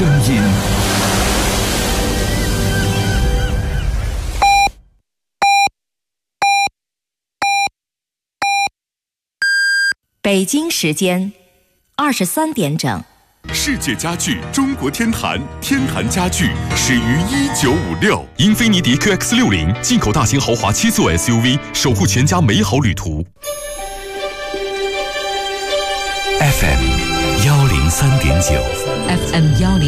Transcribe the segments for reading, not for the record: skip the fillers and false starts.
声音。 北京时间23点整。 世界家具中国天坛，天坛家具始于1956。英菲尼迪 QX60 进口大型豪华7座 SUV， 守护全家美好旅途。 FM 103.9 FM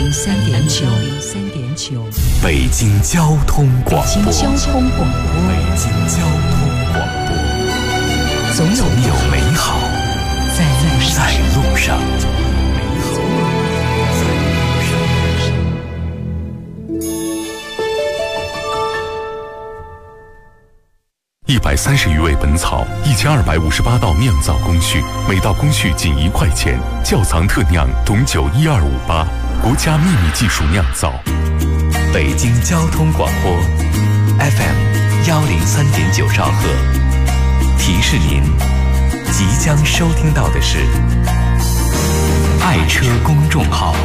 103.9 北京交通广播。 北京交通广播。 北京交通广播。 总有美好在路上。130余味本草，1258道酿造工序，每道工序仅1块钱。窖藏特酿董酒12588，国家秘密技术酿造。北京交通广播 FM 103.9兆赫。提示您，即将收听到的是爱车公众号。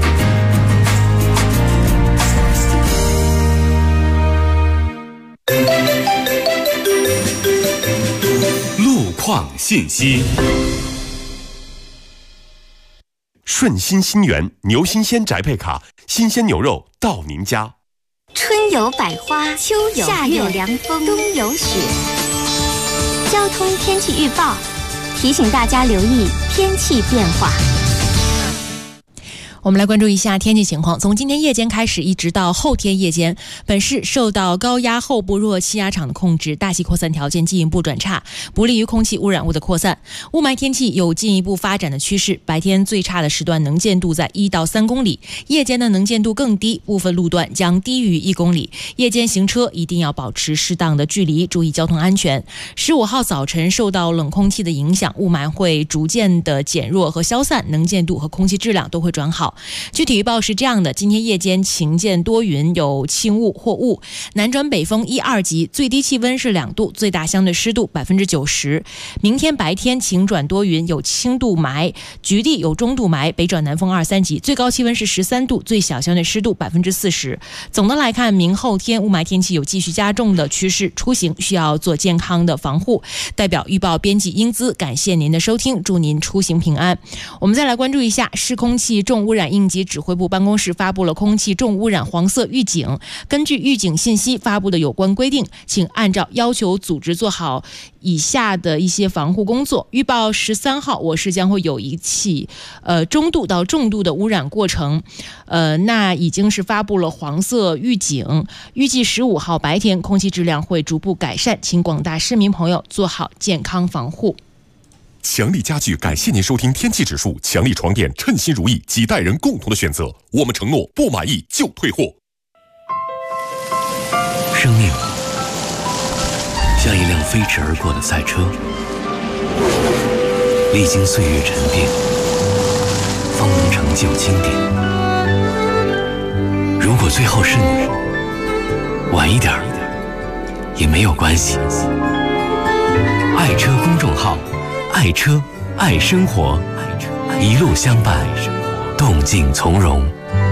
路况信息。 顺心新源牛新鲜宅配卡，新鲜牛肉到您家。 春有百花，秋有夏有凉风，冬有雪。交通天气预报提醒大家留意天气变化。 我们来关注一下天气情况。从今天夜间开始，一直到后天夜间，本市受到高压后部弱气压场的控制，大气扩散条件进一步转差，不利于空气污染物的扩散。雾霾天气有进一步发展的趋势，白天最差的时段能见度在1到3公里，夜间的能见度更低，部分路段将低于1公里。夜间行车一定要保持适当的距离，注意交通安全。15号早晨受到冷空气的影响，雾霾会逐渐的减弱和消散，能见度和空气质量都会转好。具体预报是这样的：今天夜间晴间多云，有轻雾或雾，南转北风1、2级，最低气温是2度，最大相对湿度90%。明天白天晴转多云，有轻度霾，局地有中度霾，北转南风2、3级，最高气温是13度，最小相对湿度40%。总的来看，明后天雾霾天气有继续加重的趋势，出行需要做健康的防护。代表预报编辑英姿，感谢您的收听，祝您出行平安。我们再来关注一下市空气重污染应急指挥部办公室发布了空气重污染黄色预警，根据预警信息发布的有关规定，请按照要求组织做好以下的一些防护工作。预报13号我市将会有一起中度到重度的污染过程，那已经是发布了黄色预警，预计15号白天空气质量会逐步改善，请广大市民朋友做好健康防护。 强力家具感谢您收听天气指数，强力床垫称心如意，几代人共同的选择。我们承诺不满意就退货。 生命像一辆飞驰而过的赛车，历经岁月沉淀，方能成就经典。如果最后是你，晚一点也没有关系。爱车公众号，爱车爱生活，一路相伴，动静从容。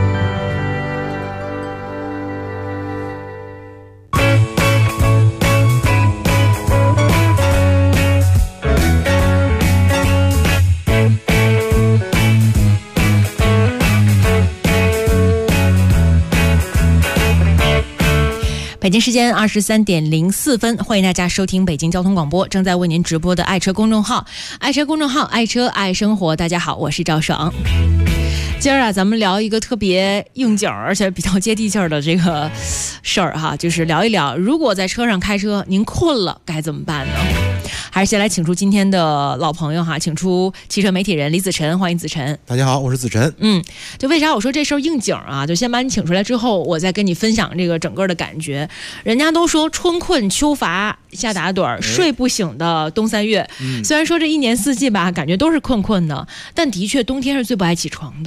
北京时间23点04分，欢迎大家收听北京交通广播，正在为您直播的爱车公众号，爱车公众号，爱车爱生活。大家好，我是赵爽。今儿啊，咱们聊一个特别应景而且比较接地气儿的这个事儿哈，就是聊一聊，如果在车上开车您困了该怎么办呢？还是先来请出今天的老朋友哈，请出汽车媒体人李子晨，欢迎子晨。 大家好，我是子晨。 就为啥我说这事儿应景啊？就先把你请出来之后，我再跟你分享这个整个的感觉。人家都说春困秋乏夏打盹，睡不醒的冬三月。虽然说这一年四季吧，感觉都是困困的，但的确冬天是最不爱起床的。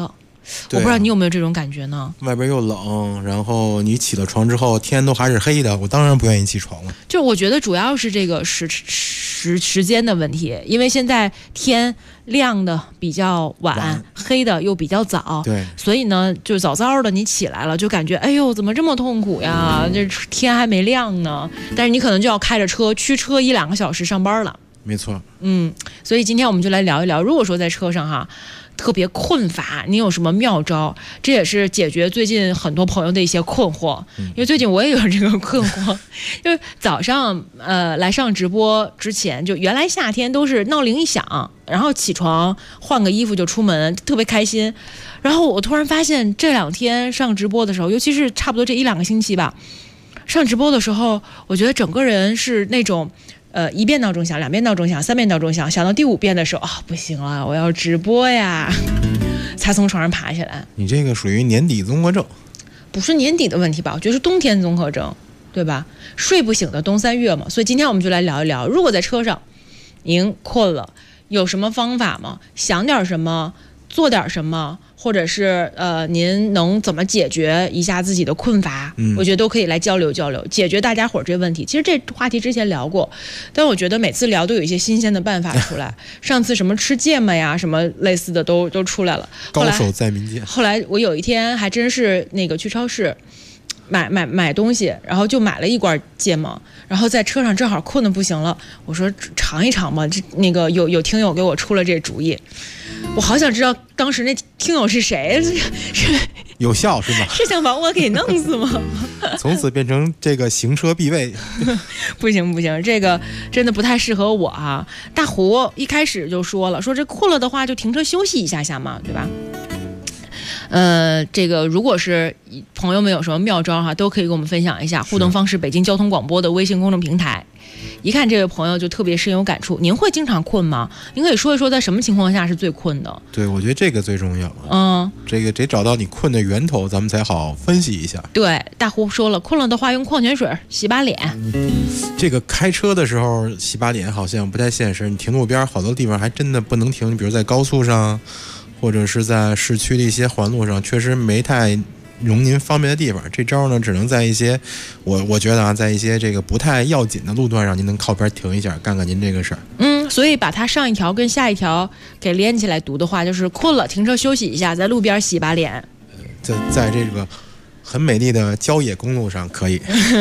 我不知道你有没有这种感觉呢？ 外边又冷，然后你起了床之后天都还是黑的，我当然不愿意起床了。 就我觉得主要是这个时间的问题，因为现在天亮的比较晚，黑的又比较早， 对， 所以呢就早早的你起来了就感觉哎呦怎么这么痛苦呀，这天还没亮呢，但是你可能就要开着车驱车1-2个小时上班了。 没错， 所以今天我们就来聊一聊，如果说在车上哈特别困乏，你有什么妙招？这也是解决最近很多朋友的一些困惑，因为最近我也有这个困惑，就是早上来上直播之前，就原来夏天都是闹铃一响，然后起床换个衣服就出门，特别开心。然后我突然发现这2天上直播的时候，尤其是差不多这1-2个星期吧，上直播的时候，我觉得整个人是那种。1遍闹钟响，2遍闹钟响，3遍闹钟响，想到第5遍的时候，不行了，我要直播呀，才从床上爬起来。 你这个属于年底综合症， 不是年底的问题吧？我觉得是冬天综合症，对吧？睡不醒的冬3月嘛。所以今天我们就来聊一聊，如果在车上您困了，有什么方法吗？想点什么，做点什么，或者是您能怎么解决一下自己的困乏？我觉得都可以来交流交流，解决大家伙这问题。其实这话题之前聊过，但我觉得每次聊都有一些新鲜的办法出来。上次什么吃芥末呀，什么类似的都出来了。 高手在民间。 后来我有一天还真是那个去超市买东西，然后就买了1罐芥末，然后在车上正好困得不行了，我说尝一尝吧。那个有听友给我出了这主意，我好想知道当时那听友是谁，是有效是吧？ 是想把我给弄死吗？ 从此变成这个行车必备。 不行，这个真的不太适合我啊。大胡一开始就说了，说这困了的话就停车休息一下下嘛，对吧？这个如果是朋友们有什么妙招哈，都可以跟我们分享一下。互动方式：北京交通广播的微信公众平台。一看这位朋友就特别深有感触。您会经常困吗？您可以说一说在什么情况下是最困的？ 对，我觉得这个最重要。这个得找到你困的源头，咱们才好分析一下。 对，大胡说了，困了的话用矿泉水洗把脸。 这个开车的时候洗把脸好像不太现实，你停路边好多地方还真的不能停，比如在高速上。或者是在市区的一些环路上，确实没太容您方便的地方。这招呢，只能在一些我觉得啊，在一些这个不太要紧的路段上，您能靠边停一下，干干您这个事儿。 所以把它上一条跟下一条给连起来读的话，就是困了停车休息一下，在路边洗把脸。 在这个很美丽的郊野公路上可以。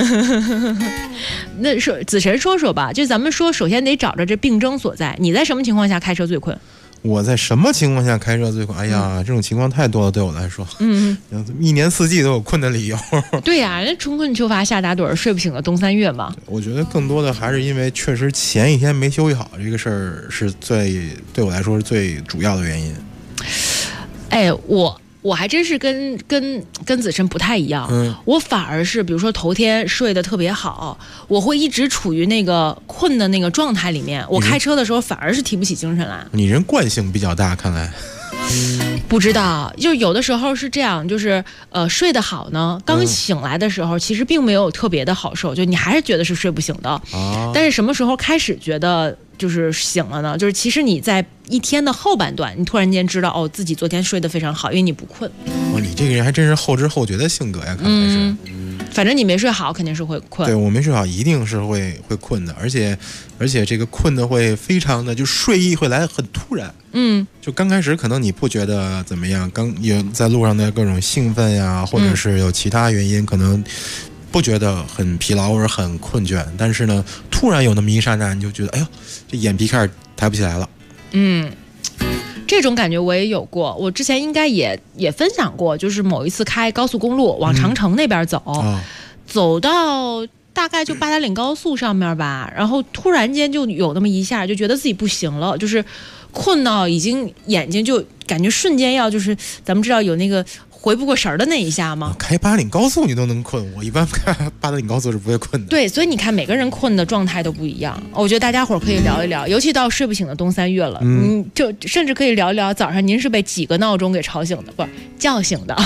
那说子晨说说吧，就咱们说，首先得找着这病症所在。你在什么情况下开车最困？ 我在什么情况下开车最困？哎呀，这种情况太多了，对我来说，一年四季都有困的理由。 对呀，人春困秋乏夏打盹，睡不醒的冬3月嘛。 我觉得更多的还是因为确实前一天没休息好，这个事儿是对我来说是最主要的原因。 哎，我还真是跟子晨不太一样，我反而是比如说头天睡得特别好，我会一直处于那个困的那个状态里面，我开车的时候反而是提不起精神来。 你人惯性比较大，看来。 不知道，就有的时候是这样，就是睡得好呢，刚醒来的时候其实并没有特别的好受，就你还是觉得是睡不醒的。但是什么时候开始觉得就是醒了呢？就是其实你在一天的后半段，你突然间知道自己昨天睡得非常好，因为你不困。 你这个人还真是后知后觉的性格呀，看来是。 反正你没睡好肯定是会困。 对，我没睡好一定是会困的，而且这个困的会非常的，就睡意会来得很突然。就刚开始可能你不觉得怎么样，刚有在路上的各种兴奋呀，或者是有其他原因，可能不觉得很疲劳或者很困倦，但是呢突然有那么一刹那，你就觉得哎呦，这眼皮开始抬不起来了。 这种感觉我也有过，我之前应该也分享过，就是某一次开高速公路往长城那边走，走到大概就八达岭高速上面吧，然后突然间就有那么一下，就觉得自己不行了，就是困到已经眼睛就感觉瞬间要，就是咱们知道有那个回不过神儿的那一下吗？ 开八达岭高速你都能困，我一般开八达岭高速是不会困的。 对，所以你看每个人困的状态都不一样，我觉得大家伙可以聊一聊，尤其到睡不醒的冬3月了，就甚至可以聊一聊早上您是被几个闹钟给吵醒的，不是叫醒的。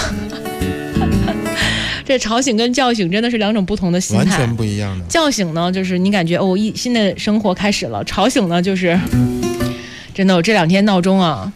这吵醒跟叫醒真的是2种不同的心态， 完全不一样的。 叫醒呢，就是你感觉新的生活开始了；吵醒呢，就是真的我这2天闹钟啊，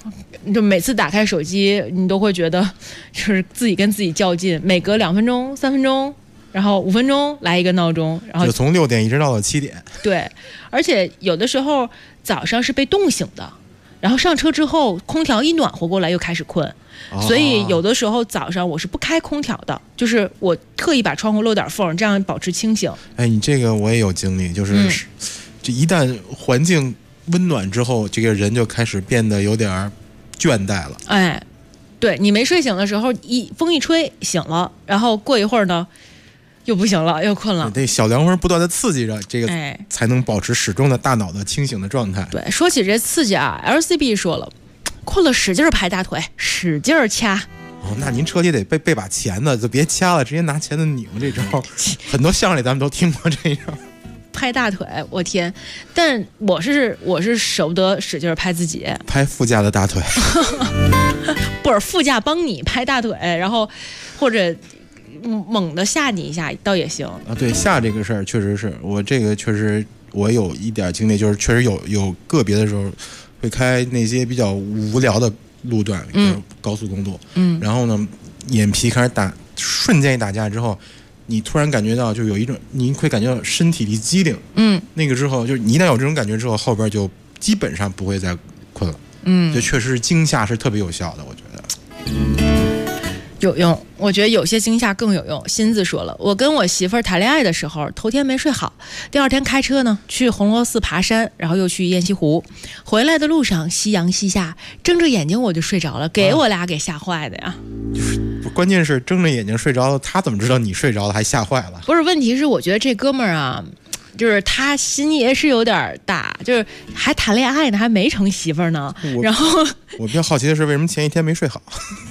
就每次打开手机，你都会觉得就是自己跟自己较劲，每隔2分钟、3分钟，然后5分钟来一个闹钟，然后就从6点一直闹到7点。 对，而且有的时候早上是被冻醒的，然后上车之后空调一暖和过来又开始困。所以有的时候早上我是不开空调的，就是我特意把窗户漏点缝，这样保持清醒。 哎，你这个我也有经历，就是这一旦环境温暖之后，这个人就开始变得有点倦怠了。 哎，对，你没睡醒的时候，风一吹醒了，然后过一会儿呢又不行了，又困了。 这小凉风不断的刺激着这个，才能保持始终的大脑的清醒的状态。 对，说起这刺激啊 ，LCB 说了。困了使劲拍大腿，使劲掐。 哦，那您车里得备把钳子，就别掐了，直接拿钳子拧这招。很多相声里咱们都听过这一招。 拍大腿，我天！但我是舍不得使劲拍自己， 拍副驾的大腿。 不是副驾帮你拍大腿，然后或者猛的吓你一下倒也行啊。对，吓这个事儿确实是我这个确实我有一点经历，就是确实有个别的时候。会开那些比较无聊的路段，高速公路，然后呢，眼皮开始瞬间一打架之后，你突然感觉到就有一种，你会感觉到身体一激灵，那个之后就是你一旦有这种感觉之后，后边就基本上不会再困了，就确实惊吓是特别有效的，我觉得。 有用，我觉得有些惊吓更有用。新子说了，我跟我媳妇儿谈恋爱的时候，头天没睡好，第2天开车呢去红螺寺爬山，然后又去雁栖湖，回来的路上夕阳西下，睁着眼睛我就睡着了，给我俩给吓坏的呀。 关键是睁着眼睛睡着了，他怎么知道你睡着了还吓坏了？ 不是，问题是我觉得这哥们儿啊，就是他心也是有点大，就是还谈恋爱呢，还没成媳妇儿呢。然后我比较好奇的是，为什么前一天没睡好？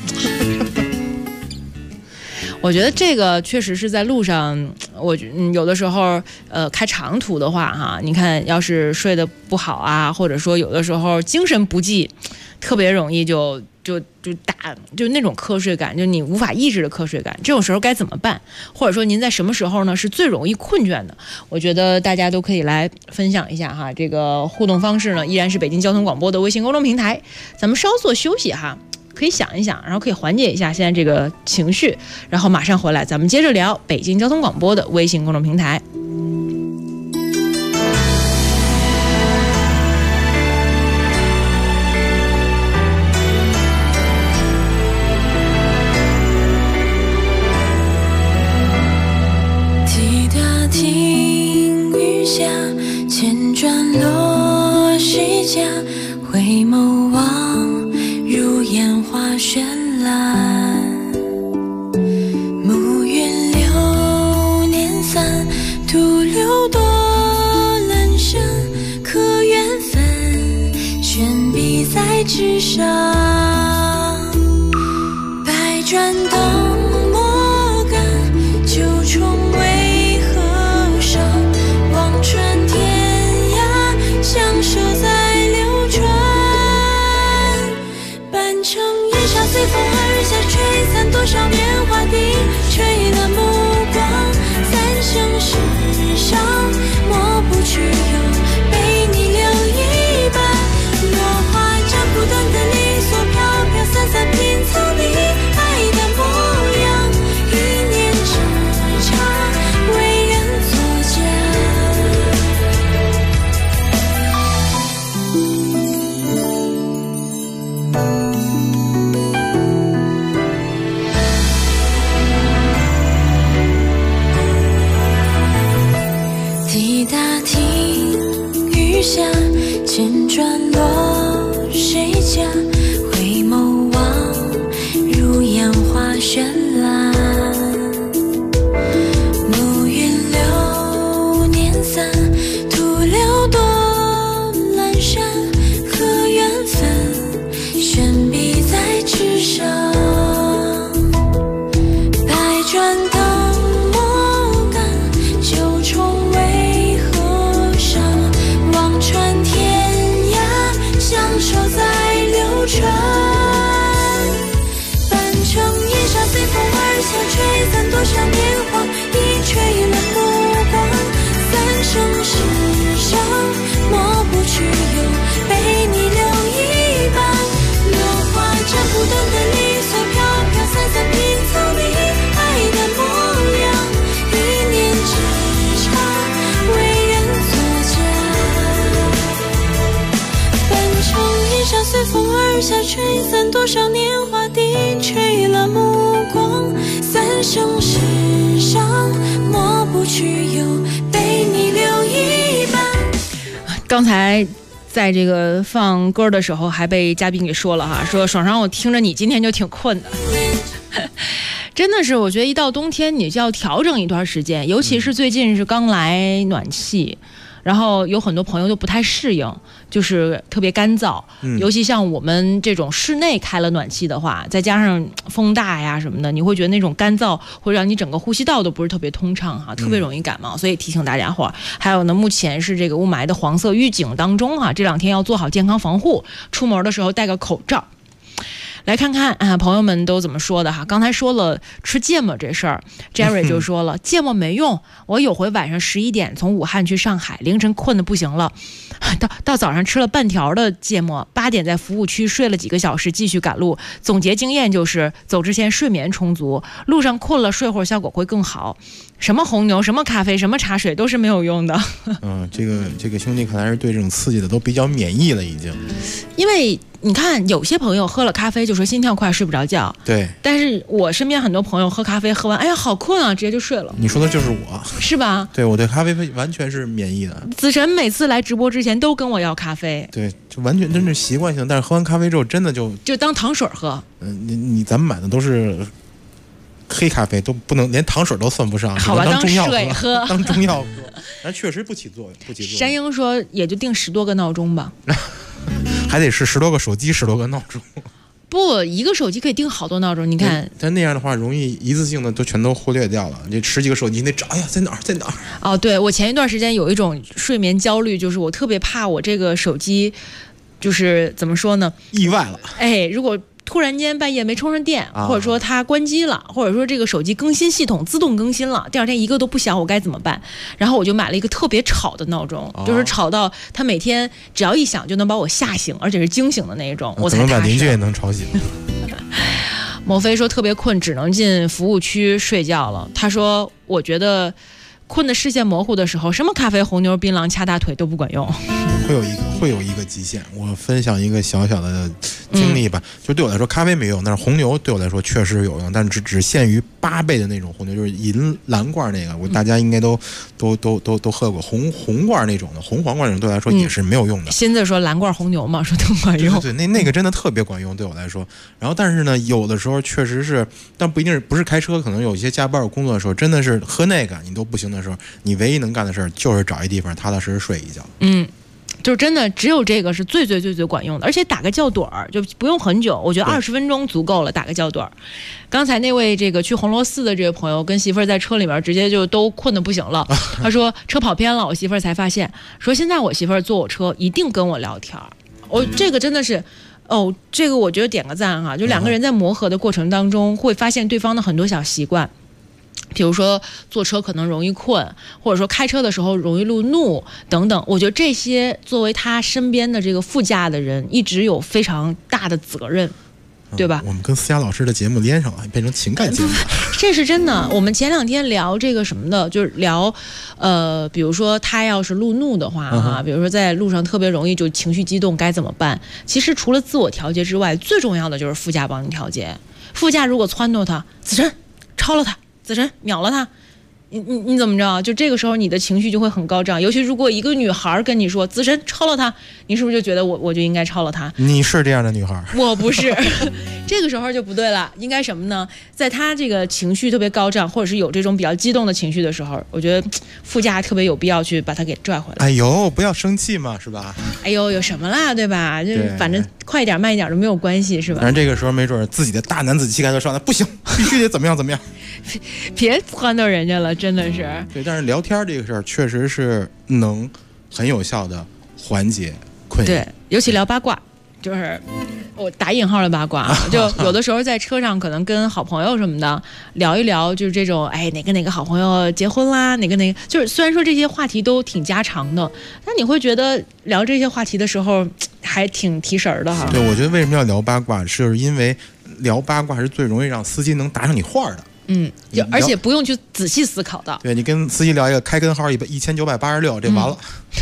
我觉得这个确实是在路上，有的时候开长途的话哈，你看要是睡得不好啊，或者说有的时候精神不济，特别容易就那种瞌睡感，就你无法抑制的瞌睡感，这种时候该怎么办？或者说您在什么时候呢是最容易困倦的？我觉得大家都可以来分享一下哈。这个互动方式呢依然是北京交通广播的微信公众平台，咱们稍作休息哈。可以想一想，然后可以缓解一下现在这个情绪，然后马上回来，咱们接着聊北京交通广播的微信公众平台。 滴答听雨下，千转落虚假，回眸望如烟花绚烂，暮云流年散，徒留多阑珊，可缘分悬笔在纸上，百转灯莫干，九重为何伤？望穿天涯，相守在流转，半城烟沙随风而下，吹散多少年华的吹乱目光，三生石上抹不去，又被你留一半，落花斩不断的你所飘飘散散拼凑你爱的模多少年华低垂了目光，三生石上抹不去，又被你留一半。 刚才在这个放歌的时候还被嘉宾给说了哈，说爽爽我听着你今天就挺困的。真的是，我觉得一到冬天你就要调整一段时间，尤其是最近是刚来暖气，然后有很多朋友都不太适应，就是特别干燥，尤其像我们这种室内开了暖气的话，再加上风大呀什么的，你会觉得那种干燥会让你整个呼吸道都不是特别通畅哈，特别容易感冒，所以提醒大家伙儿。还有呢，目前是这个雾霾的黄色预警当中哈，这2天要做好健康防护，出门的时候戴个口罩。来看看啊，朋友们都怎么说的哈。刚才说了吃芥末这事儿 ，Jerry 就说了，芥末没用。我有回晚上11点从武汉去上海，凌晨困得不行了，到早上吃了半条的芥末，8点在服务区睡了几个小时，继续赶路。总结经验就是，走之前睡眠充足，路上困了睡会儿效果会更好。什么红牛、什么咖啡、什么茶水都是没有用的。 这个兄弟看来是对这种刺激的都比较免疫了，已经。 因为你看，有些朋友喝了咖啡就说心跳快，睡不着觉。 对。 但是我身边很多朋友喝咖啡喝完，哎呀，好困啊，直接就睡了。 你说的就是我， 是吧？ 对，我对咖啡完全是免疫的。 子晨每次来直播之前都跟我要咖啡。 对，就完全真是习惯性，但是喝完咖啡之后，真的就当糖水喝。 咱们买的都是黑咖啡，都不能连糖水都算不上， 好吧， 当中药喝， 当中药喝，但确实不起作用。 山鹰说也就定10多个闹钟吧， 还得是10多个手机，10多个闹钟。 不，一个手机可以定好多闹钟，你看。 但那样的话，容易一次性的全都忽略掉了。这10几个手机，你得找，哎呀，在哪儿？哦， 对，我前一段时间有一种睡眠焦虑，就是我特别怕我这个手机，就是怎么说呢？ 意外了。 哎，如果突然间半夜没充上电，或者说它关机了，或者说这个手机更新系统自动更新了，第2天一个都不响，我该怎么办？然后我就买了一个特别吵的闹钟，就是吵到它每天只要一响就能把我吓醒，而且是惊醒的那一种，我才踏实。 怎么把邻居也能吵醒？ 某飞说特别困，只能进服务区睡觉了。他说我觉得困的视线模糊的时候，什么咖啡、红牛、槟榔、掐大腿都不管用。 会有一个极限。我分享一个小小的经历吧，就对我来说咖啡没用，但是红牛对我来说确实有用，但只限于8倍的那种红牛，就是银蓝罐那个，大家应该都喝过。红罐那种的，红黄罐那种对我来说也是没有用的。 现在说蓝罐红牛嘛，说都管用。 对，那个真的特别管用，对我来说。然后但是呢，有的时候确实是，但不是开车，可能有一些加班有工作的时候，真的是喝那个你都不行的时候，你唯一能干的事就是找一地方踏踏实实睡一觉。 就是真的只有这个是最管用的，而且打个觉盹儿就不用很久，我觉得20分钟足够了，打个觉盹儿。刚才那位这个去红螺寺的这个朋友跟媳妇儿在车里面直接就都困得不行了，他说车跑偏了，我媳妇儿才发现，说现在我媳妇儿坐我车一定跟我聊天，这个真的是。这个我觉得点个赞哈，就2个人在磨合的过程当中，会发现对方的很多小习惯。比如说坐车可能容易困，或者说开车的时候容易路怒等等，我觉得这些作为他身边的这个副驾的人，一直有非常大的责任，对吧？ 我们跟思佳老师的节目连上了，变成情感节目了。 这是真的。我们前2天聊这个什么的，就是聊比如说他要是路怒的话比如说在路上特别容易就情绪激动该怎么办？其实除了自我调节之外，最重要的就是副驾帮你调节。副驾如果撺掇他，子晨超了他，子晨秒了他，你怎么着？就这个时候你的情绪就会很高涨，尤其如果一个女孩跟你说子晨超了他，你是不是就觉得我就应该超了他？ 你是这样的女孩？ 我不是。这个时候就不对了，应该什么呢？在他这个情绪特别高涨，或者是有这种比较激动的情绪的时候，我觉得副驾特别有必要去把他给拽回来。 哎呦，不要生气嘛，是吧？ 哎呦，有什么啦，对吧？就反正快一点慢一点都没有关系，是吧？ 反正这个时候没准自己的大男子气概就上来，不行，必须得怎么样怎么样。 别撺掇人家了，真的是。 对，但是聊天这个事儿确实是能很有效的缓解困扰。 对，尤其聊八卦，就是我打引号的八卦，就有的时候在车上可能跟好朋友什么的聊一聊，就是这种哪个好朋友结婚啦，哪个就是虽然说这些话题都挺家常的，但你会觉得聊这些话题的时候还挺提神儿的哈。 对，我觉得为什么要聊八卦，是因为聊八卦是最容易让司机能搭上你话的。 而且不用去仔细思考的。 对，你跟司机聊一个开根号1986，这完了。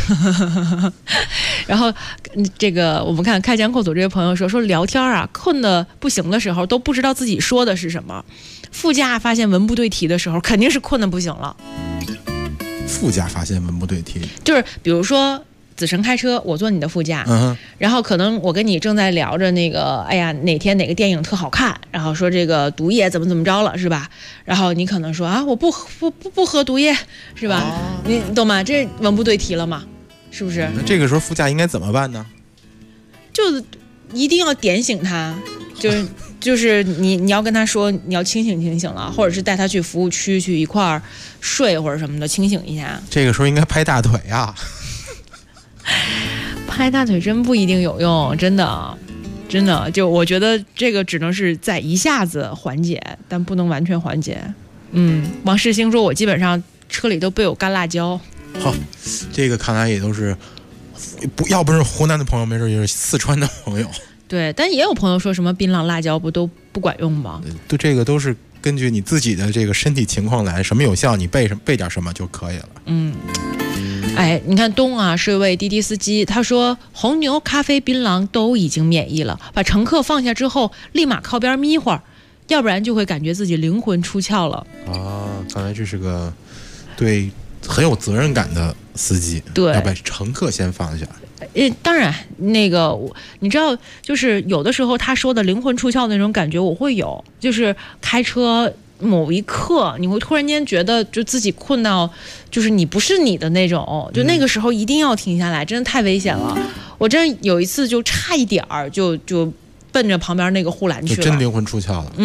然后这个我们看开讲口组这位朋友说聊天啊，困得不行的时候都不知道自己说的是什么，副驾发现文不对题的时候肯定是困得不行了。 副驾发现文不对题， 就是比如说子晨开车，我坐你的副驾，然后可能我跟你正在聊着那个，哎呀，哪天哪个电影特好看，然后说这个毒液怎么着了，是吧？然后你可能说啊，我不喝毒液，是吧？你懂吗？这文不对题了嘛，是不是？ 那这个时候副驾应该怎么办呢？ 就一定要点醒他，就是你要跟他说，你要清醒了，或者是带他去服务区去一块儿睡或者什么的，清醒一下。 这个时候应该拍大腿啊。 拍大腿真不一定有用，真的，就我觉得这个只能是在一下子缓解，但不能完全缓解。王世兴说，我基本上车里都备有干辣椒。 好，这个看来也都是要不是湖南的朋友，没准也是四川的朋友。 对，但也有朋友说什么槟榔辣椒不都不管用吗？ 对，这个都是根据你自己的这个身体情况来，什么有效你备点什么就可以了。 哎，你看东啊是一位滴滴司机，他说红牛、咖啡、槟榔都已经免疫了，把乘客放下之后立马靠边眯会儿，要不然就会感觉自己灵魂出窍了。 看来这是个对很有责任感的司机， 对， 要把乘客先放下。 当然那个你知道，就是有的时候他说的灵魂出窍的那种感觉我会有，就是开车某一刻你会突然间觉得就自己困到就是你不是你的那种，就那个时候一定要停下来，真的太危险了。我真有一次就差一点儿就奔着旁边那个护栏去了， 就真灵魂出窍了。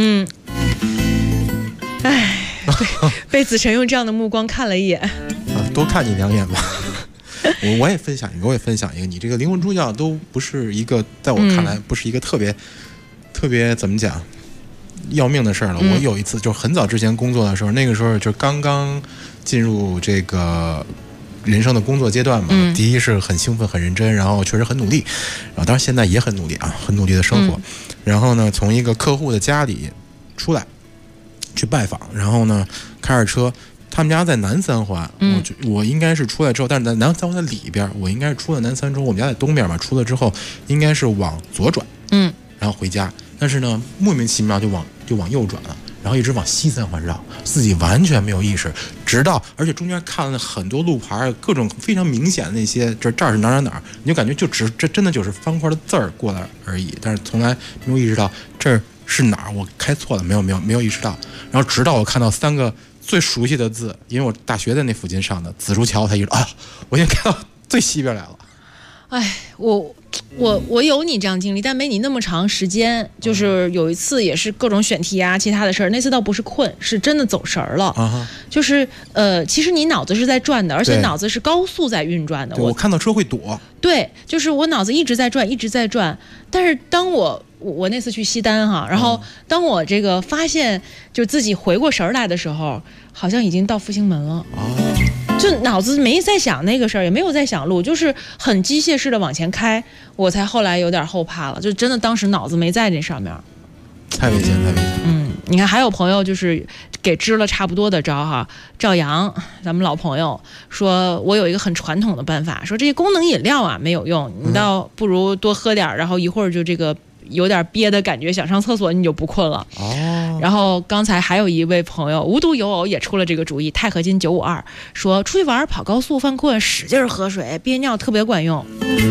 被子晨用这样的目光看了一眼， 多看你2眼吧。我也分享一个，你这个灵魂出窍都不是一个，在我看来不是一个特别怎么讲要命的事儿了。我有一次就很早之前工作的时候，那个时候就刚刚进入这个人生的工作阶段嘛，第一是很兴奋很认真，然后确实很努力，然后当然现在也很努力啊，很努力的生活。然后呢，从一个客户的家里出来去拜访，然后呢开着车，他们家在南三环，我应该是出来之后，但是在南三环的里边，我应该是出了南三之后，我们家在东边嘛，出了之后应该是往左转，然后回家，但是呢莫名其妙就往右转了，然后一直往西三环绕，自己完全没有意识，直到而且中间看了很多路牌，各种非常明显的那些这儿是哪儿，你就感觉这真的就是方块的字儿过来而已，但是从来没有意识到这儿是哪儿，我开错了，没有意识到，然后直到我看到3个最熟悉的字，因为我大学在那附近上的紫竹桥，才意识到我已经开到最西边来了。 哎，我有你这样经历，但没你那么长时间。就是有一次也是各种选题啊，其他的事儿，那次倒不是困，是真的走神儿了。就是其实你脑子是在转的，而且脑子是高速在运转的。 我看到车会躲。 对，就是我脑子一直在转，但是当我那次去西单哈，然后当我这个发现就自己回过神来的时候，好像已经到复兴门了。就脑子没在想那个事儿，也没有在想路，就是很机械式的往前开，我才后来有点后怕了，就真的当时脑子没在这上面， 太危险。 你看还有朋友就是给支了差不多的招哈，赵阳咱们老朋友说，我有一个很传统的办法，说这些功能饮料啊没有用，你倒不如多喝点，然后一会儿就这个有点憋的感觉，想上厕所你就不困了。然后刚才还有一位朋友无独有偶也出了这个主意，钛合金952说，出去玩跑高速犯困，使劲喝水，憋尿特别管用。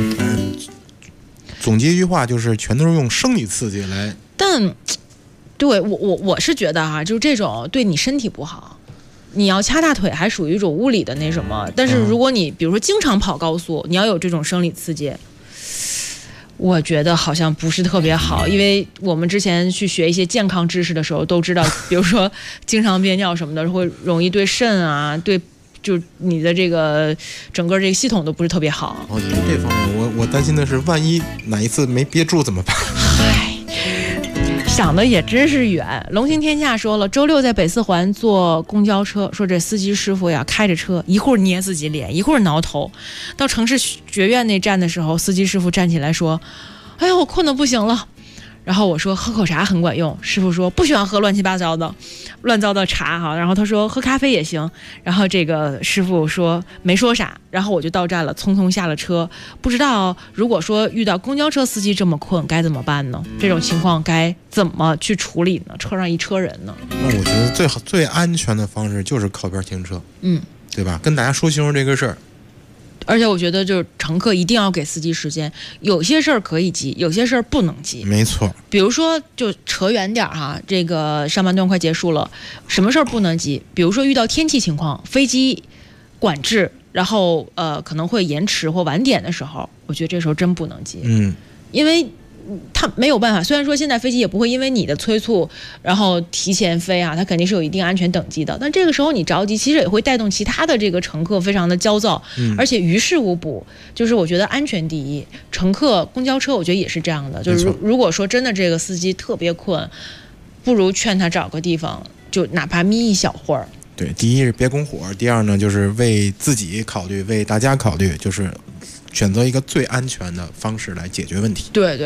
总结一句话就是全都是用生理刺激来， 但对我是觉得就是这种对你身体不好。你要掐大腿还属于一种物理的那什么，但是如果你比如说经常跑高速，你要有这种生理刺激，我觉得好像不是特别好。因为我们之前去学一些健康知识的时候都知道，比如说经常憋尿什么的会容易对肾啊，对就你的这个整个这个系统都不是特别好。 这方面我担心的是，万一哪一次没憋住怎么办？ 想的也真是远。龙行天下说了，周六在北四环坐公交车，说这司机师傅呀开着车，一会儿捏自己脸，一会儿挠头。到城市学院那站的时候，司机师傅站起来说，哎呀我困得不行了， 然后我说喝口茶很管用，师傅说不喜欢喝乱糟的茶哈，然后他说喝咖啡也行，然后这个师傅说没说啥，然后我就到站了，匆匆下了车。不知道如果说遇到公交车司机这么困该怎么办呢？这种情况该怎么去处理呢？车上一车人呢？ 那我觉得最安全的方式就是靠边停车，对吧？跟大家说清楚这个事儿。 而且我觉得就是乘客一定要给司机时间，有些事儿可以急，有些事儿不能急。 没错。 比如说就扯远点哈，这个上半段快结束了，什么事儿不能急？比如说遇到天气情况、飞机管制，然后可能会延迟或晚点的时候，我觉得这时候真不能急。因为他没有办法，虽然说现在飞机也不会因为你的催促然后提前飞啊，它肯定是有一定安全等级的，但这个时候你着急其实也会带动其他的这个乘客非常的焦躁，而且于事无补。就是我觉得安全第一，乘客公交车我觉得也是这样的，就是如果说真的这个司机特别困，不如劝他找个地方就哪怕眯一小会儿。 对，第一是别拱火，第二呢就是为自己考虑，为大家考虑，就是选择一个最安全的方式来解决问题。 对。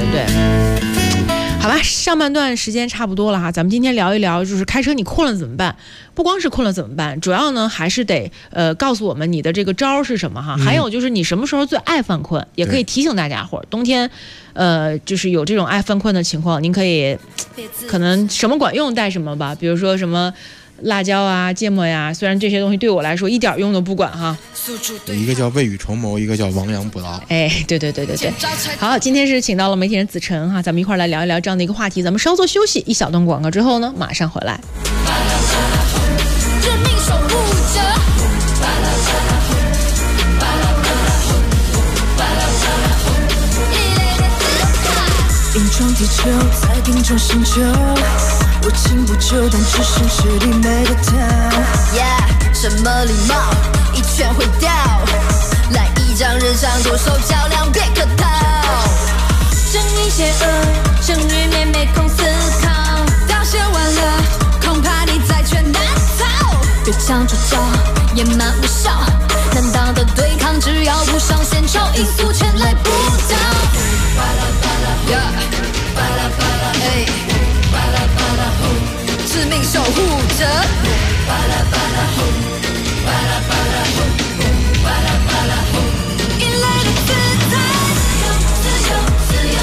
好吧，上半段时间差不多了哈，咱们今天聊一聊，就是开车你困了怎么办？不光是困了怎么办，主要呢还是得告诉我们你的这个招是什么哈。还有就是你什么时候最爱犯困，也可以提醒大家伙儿。冬天就是有这种爱犯困的情况，您可能什么管用带什么吧，比如说什么辣椒啊、芥末呀，虽然这些东西对我来说一点用都不管哈。 一个叫未雨绸缪，一个叫亡羊补牢。 哎，对。好，今天是请到了媒体人子晨哈，咱们一块儿来聊一聊这样的一个话题。咱们稍作休息，一小段广告之后呢，马上回来。 致命守护者。硬闯地球，再顶撞星球。我情不久，但只剩实力没得逃。什么礼貌，一拳会掉。来一仗人上左手较量，别客套。正义邪恶，正与妹妹空思考。表现完了，恐怕你再拳难逃。别抢出招，野蛮无效。难道的对抗，只要不上线，超音速全来不到。致命守护者。引来的子弹。自由，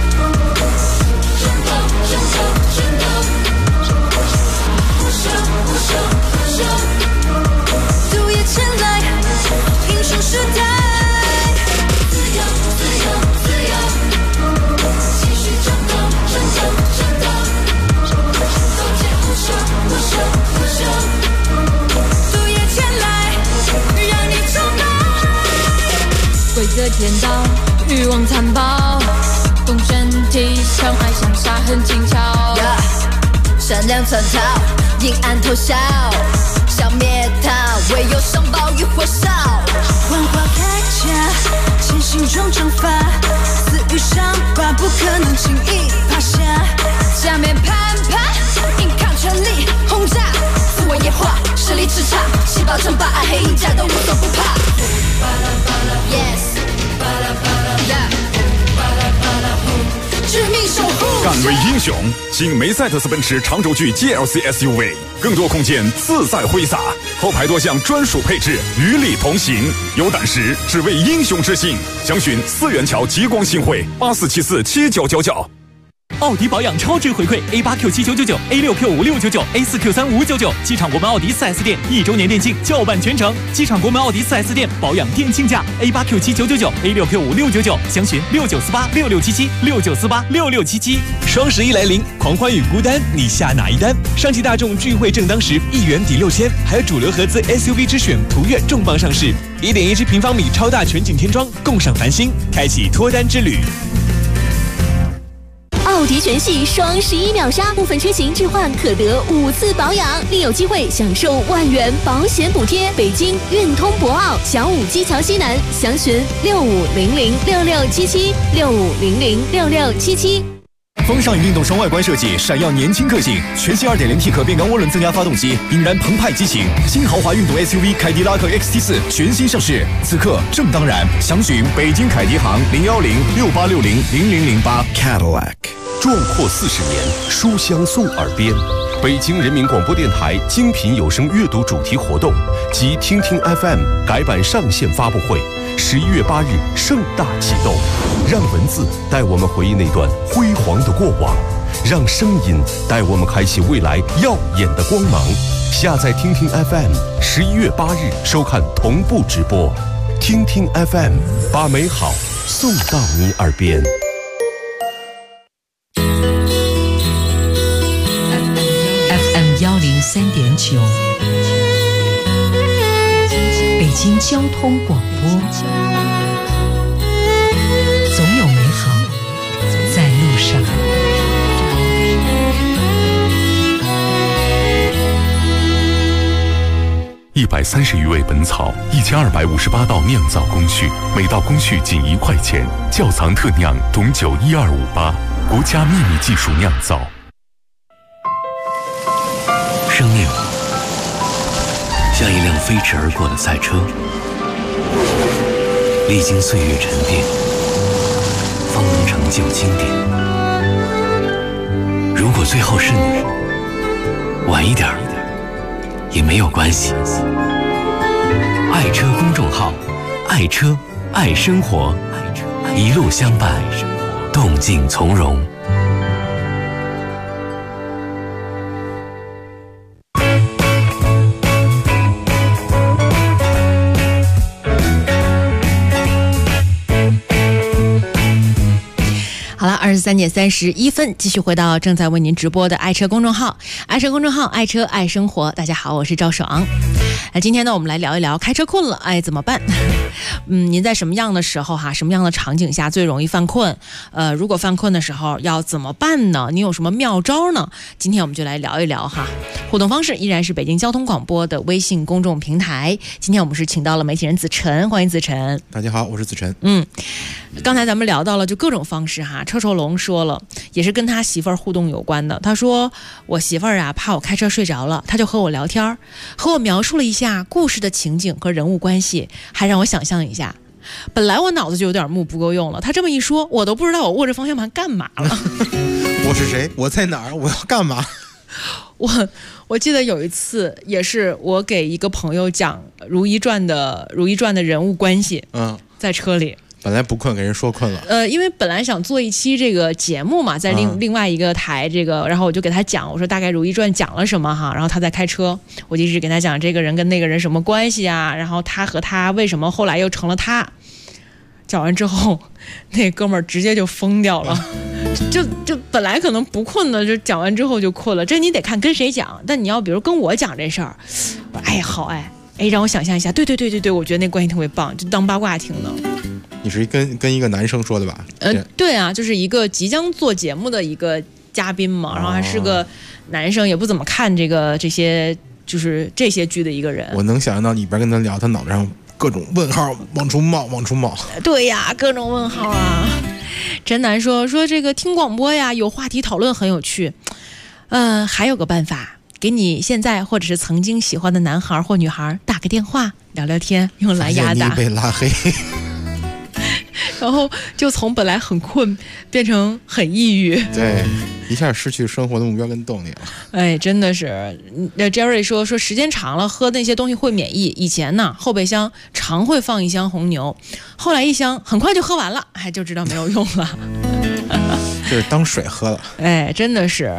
战斗，不休，夙夜前来，英雄时代。自由，继续战斗。不休，夙夜前来，让你崇拜。规则颠倒，欲望残暴，动身体，相爱相杀很精巧。善良窜逃，阴暗偷笑，消灭它，唯有上报与火烧。万花开价，千心中蒸发，死于伤疤，不可能轻易趴下。下面攀爬，硬抗全力轰炸，自我野化，实力叱咤，细胞称霸，暗黑一家都无所不怕。Yes， 致命守护。 敢为英雄，新梅赛德斯奔驰长轴距 GLC SUV， 更多空间，自在挥洒，后排多项专属配置，与你同行。有胆识，只为英雄之心。详询4元桥极光新会84747999。 奥迪保养超值回馈 A8Q7999、A6Q5699、A4Q3599，机场国门奥迪 4S 店1周年店庆叫办全程，机场国门奥迪 4S 店保养店庆价 A8Q7999、A6Q5699，详询69486677、69486677。 双11来临，狂欢与孤单，你下哪一单？上汽大众聚会正当时，1元抵6000，还有主流合资 SUV 之选途岳重磅上市，1.17平方米超大全景天窗，共赏繁星，开启脱单之旅。 奥迪全系双11秒杀，部分车型置换可得5次保养，另有机会享受万元保险补贴。北京运通博奥小武基桥西南，详询65006677，65006677。 风尚运动双外观设计，闪耀年轻个性。全新 2.0T 可变缸涡轮增压发动机，引燃澎湃激情。新豪华运动 SUV 凯迪拉克 XT4 全新上市，此刻正当然。详询北京凯迪行01068600008 Cadillac。 壮阔40年，书香送耳边。北京人民广播电台精品有声阅读主题活动及听听 FM 改版上线发布会，11月8日盛大启动。让文字带我们回忆那段辉煌的过往，让声音带我们开启未来耀眼的光芒。下载听听 FM，11月8日收看同步直播。听听 FM， 把美好送到你耳边。 FM103.9，北京交通广播，总有美好在路上。 130余味本草，1258道酿造工序，每道工序仅1块钱。窖藏特酿董酒12588，国家秘密技术酿造。 生命像一辆飞驰而过的赛车，历经岁月沉淀，方能成就经典。如果最后是你，晚一点也没有关系。爱车公众号，爱车爱生活，一路相伴，动静从容。 23点31分，继续回到正在为您直播的爱车公众号，爱车公众号，爱车爱生活。大家好，我是赵爽。今天呢，我们来聊一聊开车困了，怎么办？您在什么样的时候什么样的场景下最容易犯困？如果犯困的时候要怎么办呢？你有什么妙招呢？今天我们就来聊一聊哈。互动方式依然是北京交通广播的微信公众平台。今天我们是请到了媒体人子晨，欢迎子晨。 大家好，我是子晨。 刚才咱们聊到了就各种方式哈。臭臭龙说了，也是跟他媳妇儿互动有关的。他说我媳妇儿怕我开车睡着了，他就和我聊天，和我描述了一下故事的情景和人物关系，还让我想象一下。本来我脑子就有点目不够用了，他这么一说，我都不知道我握着方向盘干嘛了。 我是谁？我在哪儿？我要干嘛？ 我记得有一次也是我给一个朋友讲《如懿传》的人物关系，在车里。 本来不困，给人说困了。 因为本来想做一期这个节目嘛，在另外一个台然后我就给他讲，我说大概《如懿传》讲了什么哈，然后他在开车，我就一直给他讲这个人跟那个人什么关系啊，然后他和他为什么后来又成了他。讲完之后，那哥们儿直接就疯掉了，就本来可能不困的，就讲完之后就困了。这你得看跟谁讲，但你要比如跟我讲这事儿，好让我想象一下，对，我觉得那关系特别棒，就当八卦听的。 你是跟一个男生说的吧？ 对啊，就是一个即将做节目的一个嘉宾嘛，然后还是个男生，也不怎么看这些就是这些剧的一个人。我能想象到里边跟他聊，他脑袋上各种问号往出冒。 对呀，各种问号啊。真男说这个听广播呀，有话题讨论很有趣。还有个办法，给你现在或者是曾经喜欢的男孩或女孩打个电话聊聊天，用蓝牙打。 你被拉黑。 然后就从本来很困变成很抑郁， 对，一下失去生活的目标跟动力了。 真的是。Jerry 说时间长了喝那些东西会免疫。以前呢，后备箱常会放一箱红牛，后来一箱很快就喝完了，就知道没有用了。 就是当水喝了。 真的是。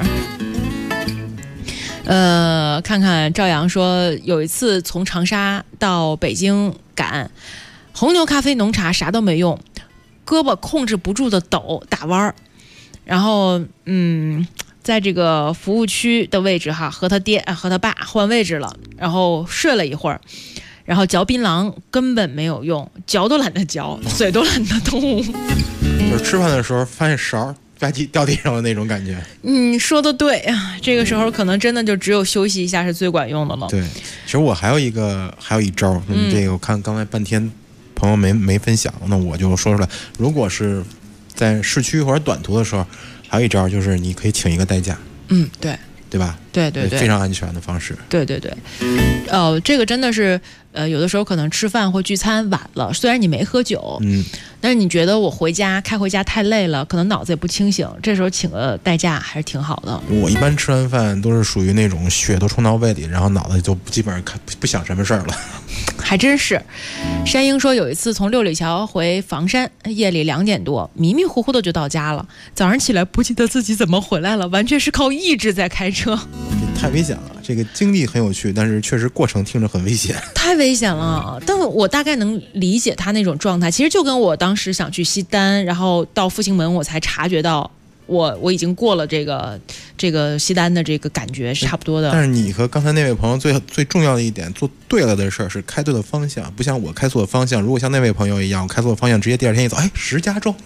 看看赵阳说，有一次从长沙到北京赶，红牛、咖啡、浓茶啥都没用，胳膊控制不住的抖打弯儿，然后在这个服务区的位置和他爹和他爸换位置了，然后睡了一会儿，然后嚼槟榔根本没有用，嚼都懒得嚼，嘴都懒得动。 就是吃饭的时候发现勺掉地上的那种感觉。 说的对啊，这个时候可能真的就只有休息一下是最管用的了。 对，其实我还有一招，这个我看刚才半天朋友没分享，那我就说出来。如果是在市区或者短途的时候，还有一招就是你可以请一个代驾。 对， 对吧？ 对对对， 非常安全的方式。 对对对，这个真的是有的时候可能吃饭或聚餐晚了，虽然你没喝酒，但是你觉得我开回家太累了，可能脑子也不清醒，这时候请个代驾还是挺好的。 我一般吃完饭都是属于那种血都冲到胃里，然后脑子就基本上不想什么事儿了。 还真是。山鹰说有一次从六里桥回房山，夜里2点多，迷迷糊糊的就到家了，早上起来不记得自己怎么回来了，完全是靠意志在开车。 太危险了，这个经历很有趣，但是确实过程听着很危险， 太危险了。但我大概能理解他那种状态，其实就跟我当时想去西单，然后到复兴门我才察觉到我已经过了这个西单的这个感觉是差不多的。 但是你和刚才那位朋友最重要的一点，做对了的事儿是开对了方向，不像我开错了方向。如果像那位朋友一样，我开错了方向，直接第二天一走，石家庄，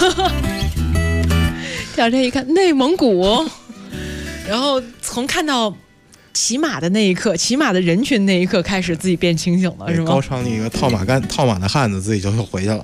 第二天一看内蒙古。然后从看到骑马的那一刻，骑马的人群那一刻开始自己变清醒了，是吗？ 高昌那个套马的汉子自己就回去了。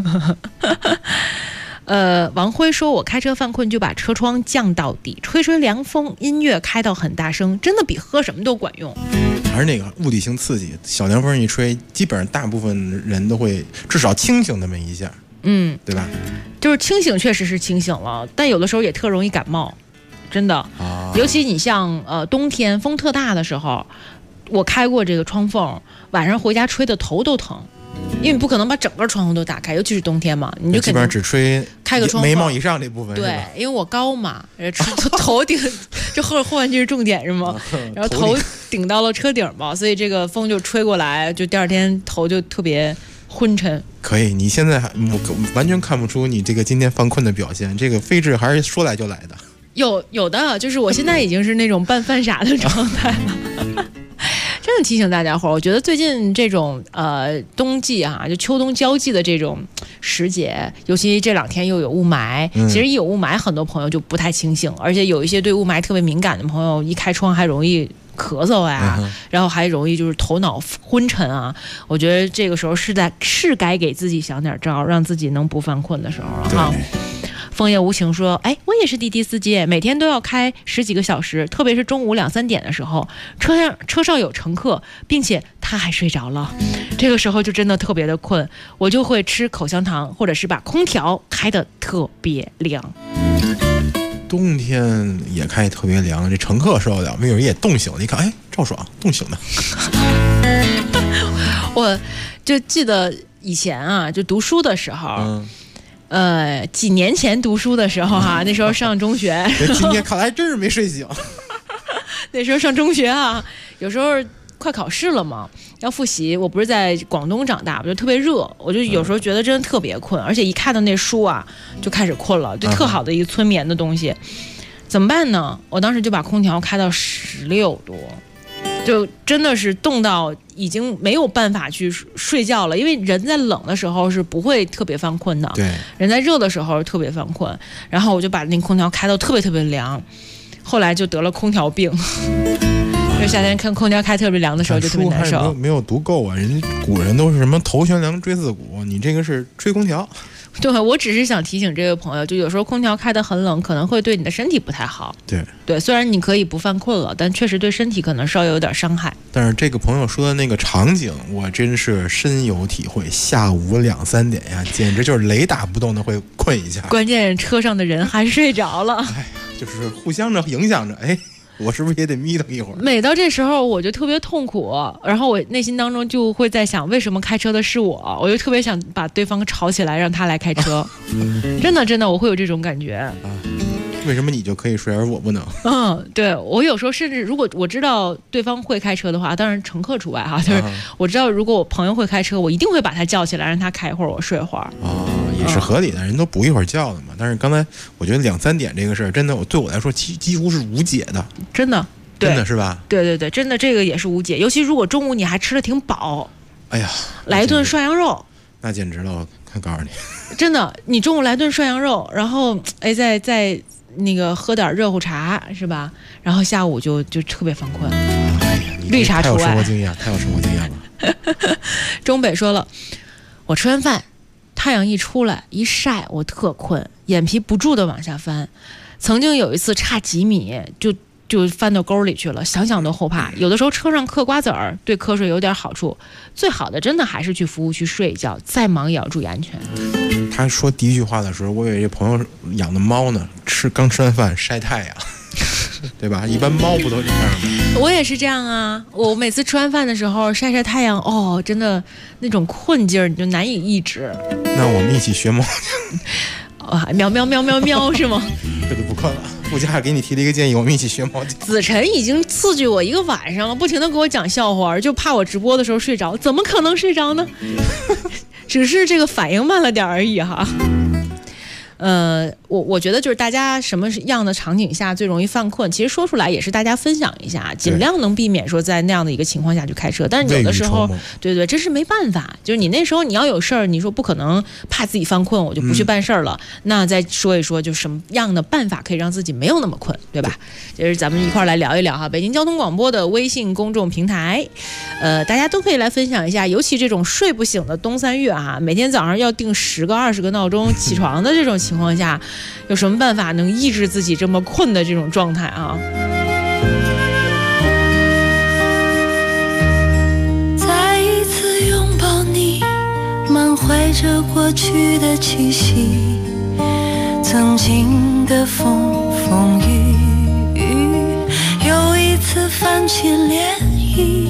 王辉说我开车犯困就把车窗降到底，吹凉风，音乐开到很大声，真的比喝什么都管用。 还是那个物理性刺激，小凉风一吹，基本上大部分人都会至少清醒那么一下，对吧？ 就是清醒确实是清醒了，但有的时候也特容易感冒。真的，尤其你像冬天风特大的时候，我开过这个窗缝，晚上回家吹的头都疼，因为你不可能把整个窗户都打开，尤其是冬天嘛，你就基本上只吹开个窗眉毛以上这部分。 对，因为我高嘛，头顶这后半句是重点是吗？然后头顶到了车顶嘛，所以这个风就吹过来，就第二天头就特别昏沉。 可以，你现在我完全看不出你这个今天犯困的表现，这个飞智还是说来就来的。 有的，就是我现在已经是那种半犯傻的状态了。真的提醒大家伙儿，我觉得最近这种冬季啊，就秋冬交际的这种时节，尤其这2天又有雾霾，其实一有雾霾，很多朋友就不太清醒，而且有一些对雾霾特别敏感的朋友，一开窗还容易咳嗽啊，然后还容易就是头脑昏沉啊。我觉得这个时候是该给自己想点招，让自己能不犯困的时候了哈。枫叶无情说，我也是滴滴司机，每天都要开10几个小时，特别是中午2、3点的时候，车上有乘客，并且他还睡着了，这个时候就真的特别的困，我就会吃口香糖，或者是把空调开得特别凉。 冬天也开特别凉，这乘客受得了，没有人也冻醒了，一看，赵爽冻醒了。 我就记得以前啊，就读书的时候。几年前读书的时候哈，那时候上中学。 今天看来真是没睡醒。 那时候上中学啊，有时候快考试了嘛，要复习。我不是在广东长大，我就特别热，我就有时候觉得真的特别困，而且一看到那书啊，就开始困了，就特好的一个催眠的东西。怎么办呢？我当时就把空调开到16多。就真的是冻到已经没有办法去睡觉了，因为人在冷的时候是不会特别犯困的， 对， 人在热的时候特别犯困，然后我就把那空调开到特别特别凉，后来就得了空调病。就夏天看空调开特别凉的时候就特别难受。 没有读够啊，人家古人都是什么头悬梁锥刺股，你这个是吹空调。 对，我只是想提醒这位朋友，就有时候空调开得很冷，可能会对你的身体不太好。对，虽然你可以不犯困了，但确实对身体可能稍微有点伤害。 但是这个朋友说的那个场景，我真是深有体会。下午2、3点呀，简直就是雷打不动的会困一下。 关键车上的人还睡着了。 就是互相着影响着，我是不是也得眯瞪一会儿？ 每到这时候我就特别痛苦，然后我内心当中就会在想，为什么开车的是我？我就特别想把对方吵起来，让他来开车。真的，我会有这种感觉。 为什么你就可以睡而我不能？ 对，我有时候甚至如果我知道对方会开车的话，当然乘客除外哈，就是我知道如果我朋友会开车，我一定会把他叫起来，让他开一会儿，我睡会儿。 也是合理的，人都补一会儿觉的嘛。但是刚才我觉得2、3点这个事儿，真的对我来说几乎是无解的。 真的是吧？ 对，真的这个也是无解。尤其如果中午你还吃得挺饱，来一顿涮羊肉， 那简直了！我告诉你， 真的，你中午来顿涮羊肉，然后再那个喝点热乎茶是吧？然后下午就特别犯困。绿茶除外。太有生活经验了。 中北说了，我吃完饭，太阳一出来一晒，我特困，眼皮不住的往下翻。曾经有一次差几米就翻到沟里去了，想想都后怕。有的时候车上嗑瓜子儿对瞌睡有点好处，最好的真的还是去服务区睡一觉，再忙也要注意安全。 他说第一句话的时候，我有一个朋友养的猫呢，刚吃完饭晒太阳，对吧？一般猫不都这样吗？ 我也是这样啊，我每次吃完饭的时候晒晒太阳，哦，真的那种困劲儿你就难以抑制。 那我们一起学猫。 喵喵喵喵喵是吗？ 这就不困了。副驾给你提了一个建议，我们一起学猫叫。 子晨已经刺激我一个晚上了，不停地给我讲笑话，就怕我直播的时候睡着。怎么可能睡着呢？只是这个反应慢了点而已哈。我觉得就是大家什么样的场景下最容易犯困，其实说出来也是大家分享一下，尽量能避免说在那样的一个情况下去开车。但是有的时候，对，这是没办法，就是你那时候你要有事儿，你说不可能怕自己犯困，我就不去办事儿了。那再说一说，就什么样的办法可以让自己没有那么困，对吧？就是咱们一块儿来聊一聊哈。北京交通广播的微信公众平台，大家都可以来分享一下，尤其这种睡不醒的冬三月啊，每天早上要定10个20个闹钟起床的这种情况下，有什么办法能抑制自己这么困的这种状态啊？ 再一次拥抱你，满怀着过去的气息，曾经的风风雨雨，又一次泛起涟漪。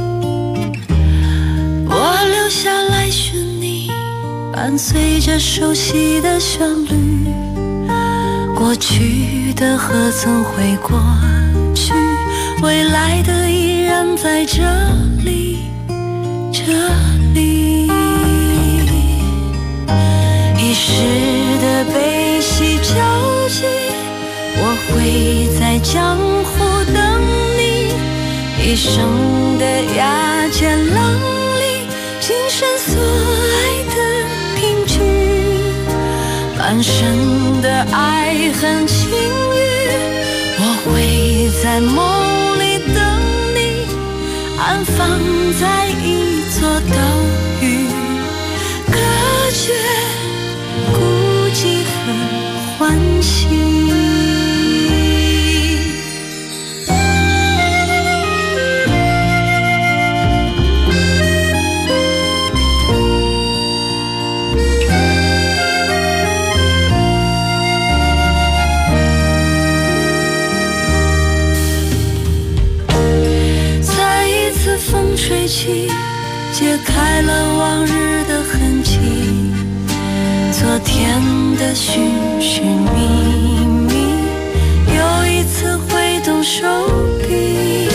我留下来寻你，伴随着熟悉的旋律，过去的何曾会过去，未来的依然在这里，这里。一时的悲喜交集，我会在江湖等你，一生的崖尖浪里，今生所爱的凭据，半生的爱恨情欲，我会在梦里等你，安放在一座岛屿，隔绝孤寂和欢喜。吹起，揭开了往日的痕迹，昨天的寻寻觅觅，又一次挥动手臂。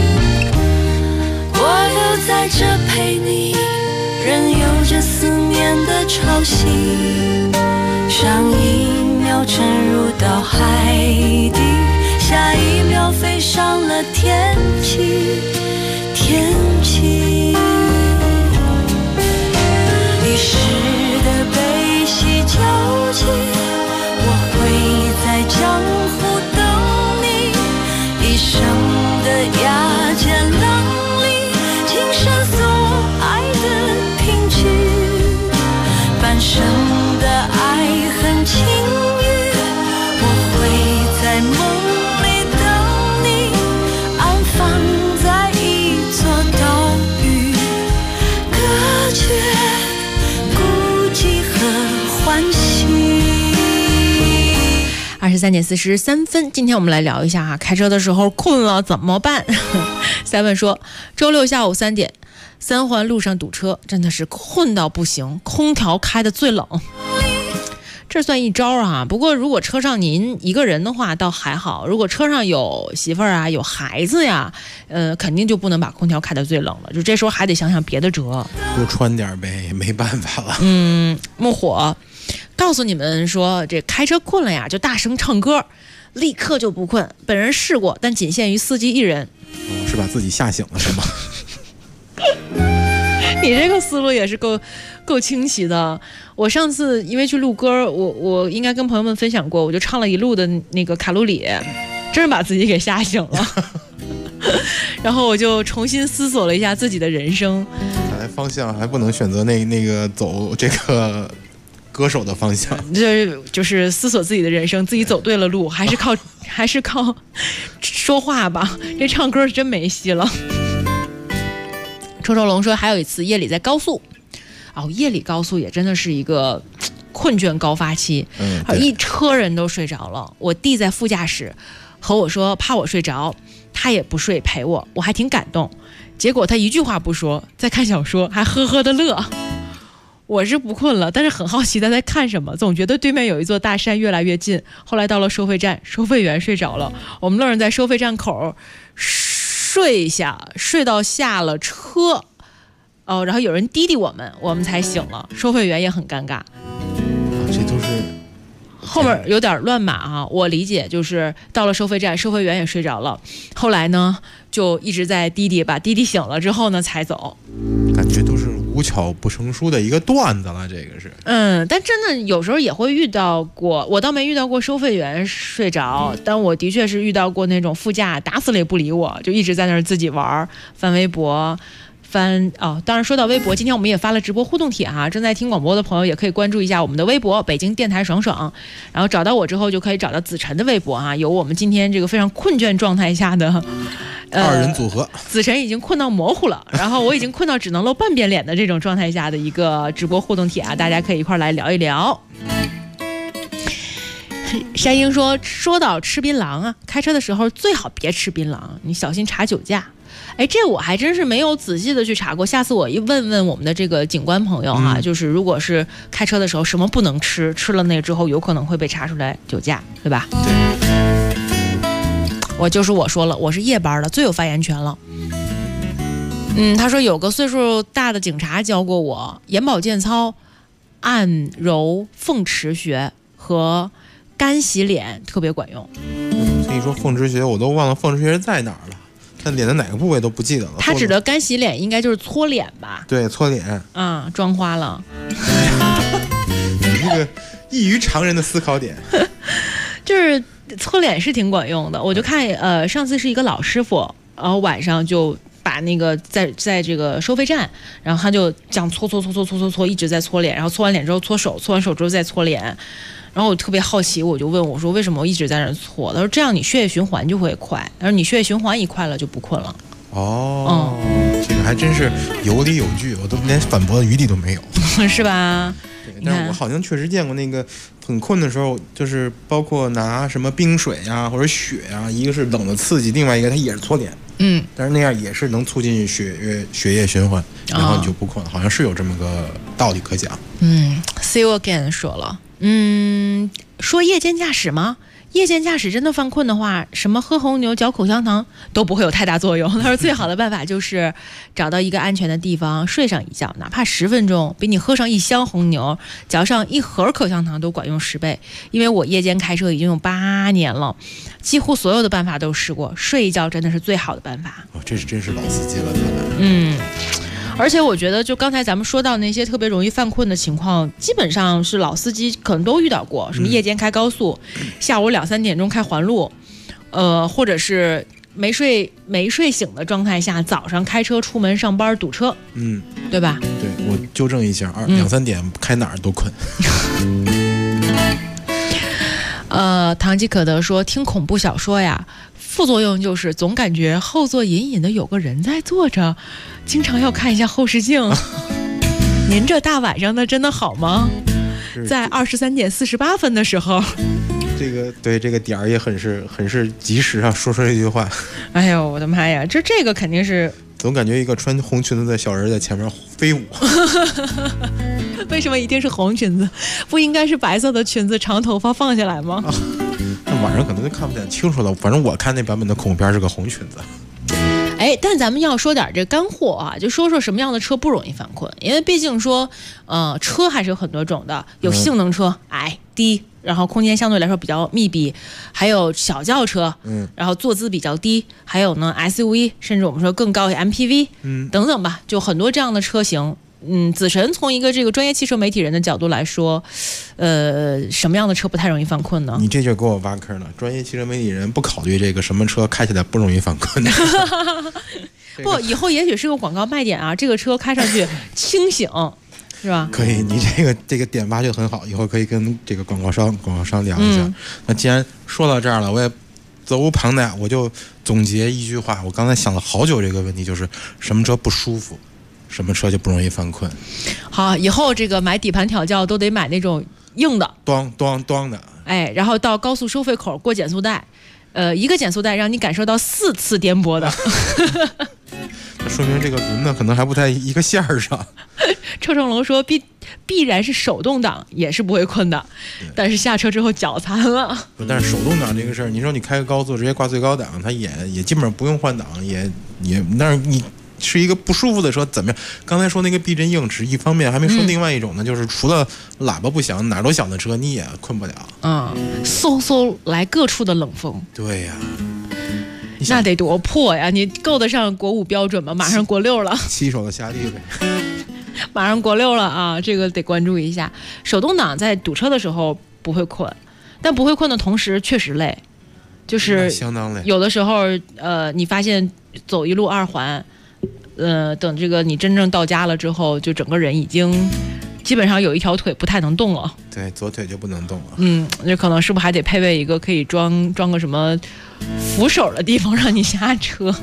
我留在这陪你，任由着思念的潮汐，上一秒沉入到海底，下一秒飞上了天际。一时的悲喜交集，我会在江湖等你，一生的崖尖浪里，今生所爱的凭据，半生的爱恨情欲，我会在梦里等你，安放在一座岛屿，隔绝孤寂和欢喜。 23点43分，今天我们来聊一下哈，开车的时候困了怎么办？7说，周六下午3点，三环路上堵车，真的是困到不行，空调开的最冷。这算一招啊，不过如果车上您一个人的话倒还好，如果车上有媳妇儿啊有孩子呀，肯定就不能把空调开得最冷了，就这时候还得想想别的辙， 多穿点呗，没办法了。 木火告诉你们说，这开车困了呀就大声唱歌，立刻就不困。本人试过，但仅限于司机一人。 是把自己吓醒了是吗？ 你这个思路也是够清晰的。我上次因为去录歌，我应该跟朋友们分享过，我就唱了一路的那个卡路里，真是把自己给吓醒了。然后我就重新思索了一下自己的人生， 看来方向还不能选择那个走这个歌手的方向， 就是思索自己的人生，自己走对了路，还是靠说话吧。这唱歌真没戏了。臭臭龙说，还有一次夜里在高速，夜里高速也真的是一个困倦高发期，一车人都睡着了，我弟在副驾驶和我说怕我睡着，他也不睡陪我，我还挺感动。结果他一句话不说，在看小说，还呵呵的乐。我是不困了，但是很好奇他在看什么，总觉得对面有一座大山越来越近。后来到了收费站，收费员睡着了，我们愣是在收费站口睡到下了车，然后有人滴滴我们才醒了，收费员也很尴尬。 这都是后面有点乱码啊，我理解就是到了收费站，收费员也睡着了，后来呢就一直在滴滴，把滴滴醒了之后呢才走。 感觉都是无巧不成书的一个段子了，这个是。 但真的有时候也会遇到过，我倒没遇到过收费员睡着，但我的确是遇到过那种副驾打死了也不理我，就一直在那儿自己玩，翻微博。当然说到微博，今天我们也发了直播互动帖正在听广播的朋友也可以关注一下我们的微博北京电台爽爽，然后找到我之后就可以找到子晨的微博有我们今天这个非常困倦状态下的二人组合， 子晨已经困到模糊了，然后我已经困到只能露半边脸的这种状态下的一个直播互动帖大家可以一块来聊一聊。山鹰说到吃槟榔开车的时候最好别吃槟榔，你小心查酒驾。这我还真是没有仔细的去查过，下次我一问我们的这个警官朋友就是如果是开车的时候什么不能吃，吃了那个之后有可能会被查出来酒驾，对吧？对。我说了，我是夜班的，最有发言权了。他说有个岁数大的警察教过我眼保健操、按揉凤池穴和干洗脸特别管用。 所以说凤池穴我都忘了凤池穴在哪儿了。但脸的哪个部位都不记得了。 他指的干洗脸应该就是搓脸吧？ 对，搓脸。 妆花了。 你这个异于常人的思考点。 就是搓脸是挺管用的，我就看上次是一个老师傅，然后晚上就把那个在这个收费站，然后他就这样搓，一直在搓脸，然后搓完脸之后搓手，搓完手之后再搓脸。然后我特别好奇，我就问我说为什么我一直在那搓？他说这样你血液循环就会快，他说你血液循环一快了就不困了。 这个还真是有理有据，我都连反驳的余地都没有。 是吧？ 但是我好像确实见过那个很困的时候，就是包括拿什么冰水或者血一个是冷的刺激，另外一个它也是搓脸。但是那样也是能促进血液循环，然后你就不困，好像是有这么个道理可讲。 See you again 说了。说夜间驾驶吗？夜间驾驶真的犯困的话，什么喝红牛、嚼口香糖都不会有太大作用。他说最好的办法就是找到一个安全的地方睡上一觉，哪怕10分钟，比你喝上1箱红牛、嚼上1盒口香糖都管用10倍。因为我夜间开车已经有8年了，几乎所有的办法都试过，睡一觉真的是最好的办法。 这是真是老司机了，看来。 而且我觉得就刚才咱们说到那些特别容易犯困的情况，基本上是老司机可能都遇到过，什么夜间开高速，下午2、3点钟开环路，或者是没睡醒的状态下，早上开车出门上班堵车，对吧？ 对，我纠正一下，2、3点开哪儿都困。 堂吉可德说听恐怖小说呀，副作用就是总感觉后座隐隐的有个人在坐着，经常要看一下后视镜。您这大晚上的真的好吗？在23点48分的时候， 这个点儿也很是及时说这句话。 哎呦我的妈呀，这个肯定是总感觉一个穿红裙子的小人在前面飞舞。 为什么一定是红裙子？不应该是白色的裙子，长头发放下来吗？ 那晚上可能就看不太清楚了。反正我看那版本的恐怖片是个红裙子。 但咱们要说点这干货就说说什么样的车不容易犯困，因为毕竟说车还是有很多种的，有性能车矮低，然后空间相对来说比较密闭，还有小轿车，然后坐姿比较低，还有呢 SUV， 甚至我们说更高的 MPV，等等吧，就很多这样的车型。子晨从一个这个专业汽车媒体人的角度来说，什么样的车不太容易犯困呢？ 你这就给我挖坑了。专业汽车媒体人不考虑这个什么车开起来不容易犯困的。 不，以后也许是个广告卖点这个车开上去清醒。 是吧？ 可以，你这个点挖掘很好，以后可以跟这个广告商聊一下。那既然说到这儿了，我也责无旁贷，我就总结一句话。我刚才想了好久这个问题，就是什么车不舒服，什么车就不容易犯困。 好，以后这个买底盘调教都得买那种硬的， 咣的。 哎，然后到高速收费口过减速带，一个减速带让你感受到4次颠簸的。 说明这个轮子可能还不在一个线儿上。 车成龙说必然是手动挡也是不会困的，但是下车之后脚残了。 但是手动挡这个事儿，你说你开个高速直接挂最高档，它也基本上不用换挡，也，但是你是一个不舒服的车怎么样？刚才说那个避震硬只一方面，还没说另外一种呢，就是除了喇叭不响，哪儿都响的车你也困不了。 嗖嗖来各处的冷风。 对呀。 那得多破呀！你够得上国5标准吗？马上国6了 ，7手的夏利呗， 马上国6了啊！这个得关注一下。手动挡在堵车的时候不会困，但不会困的同时确实累，就是相当累。 有的时候你发现走一路2环，等这个你真正到家了之后，就整个人已经基本上有一条腿不太能动了。 对，左腿就不能动了。 那可能是不是还得配备一个可以装个什么扶手的地方让你下车。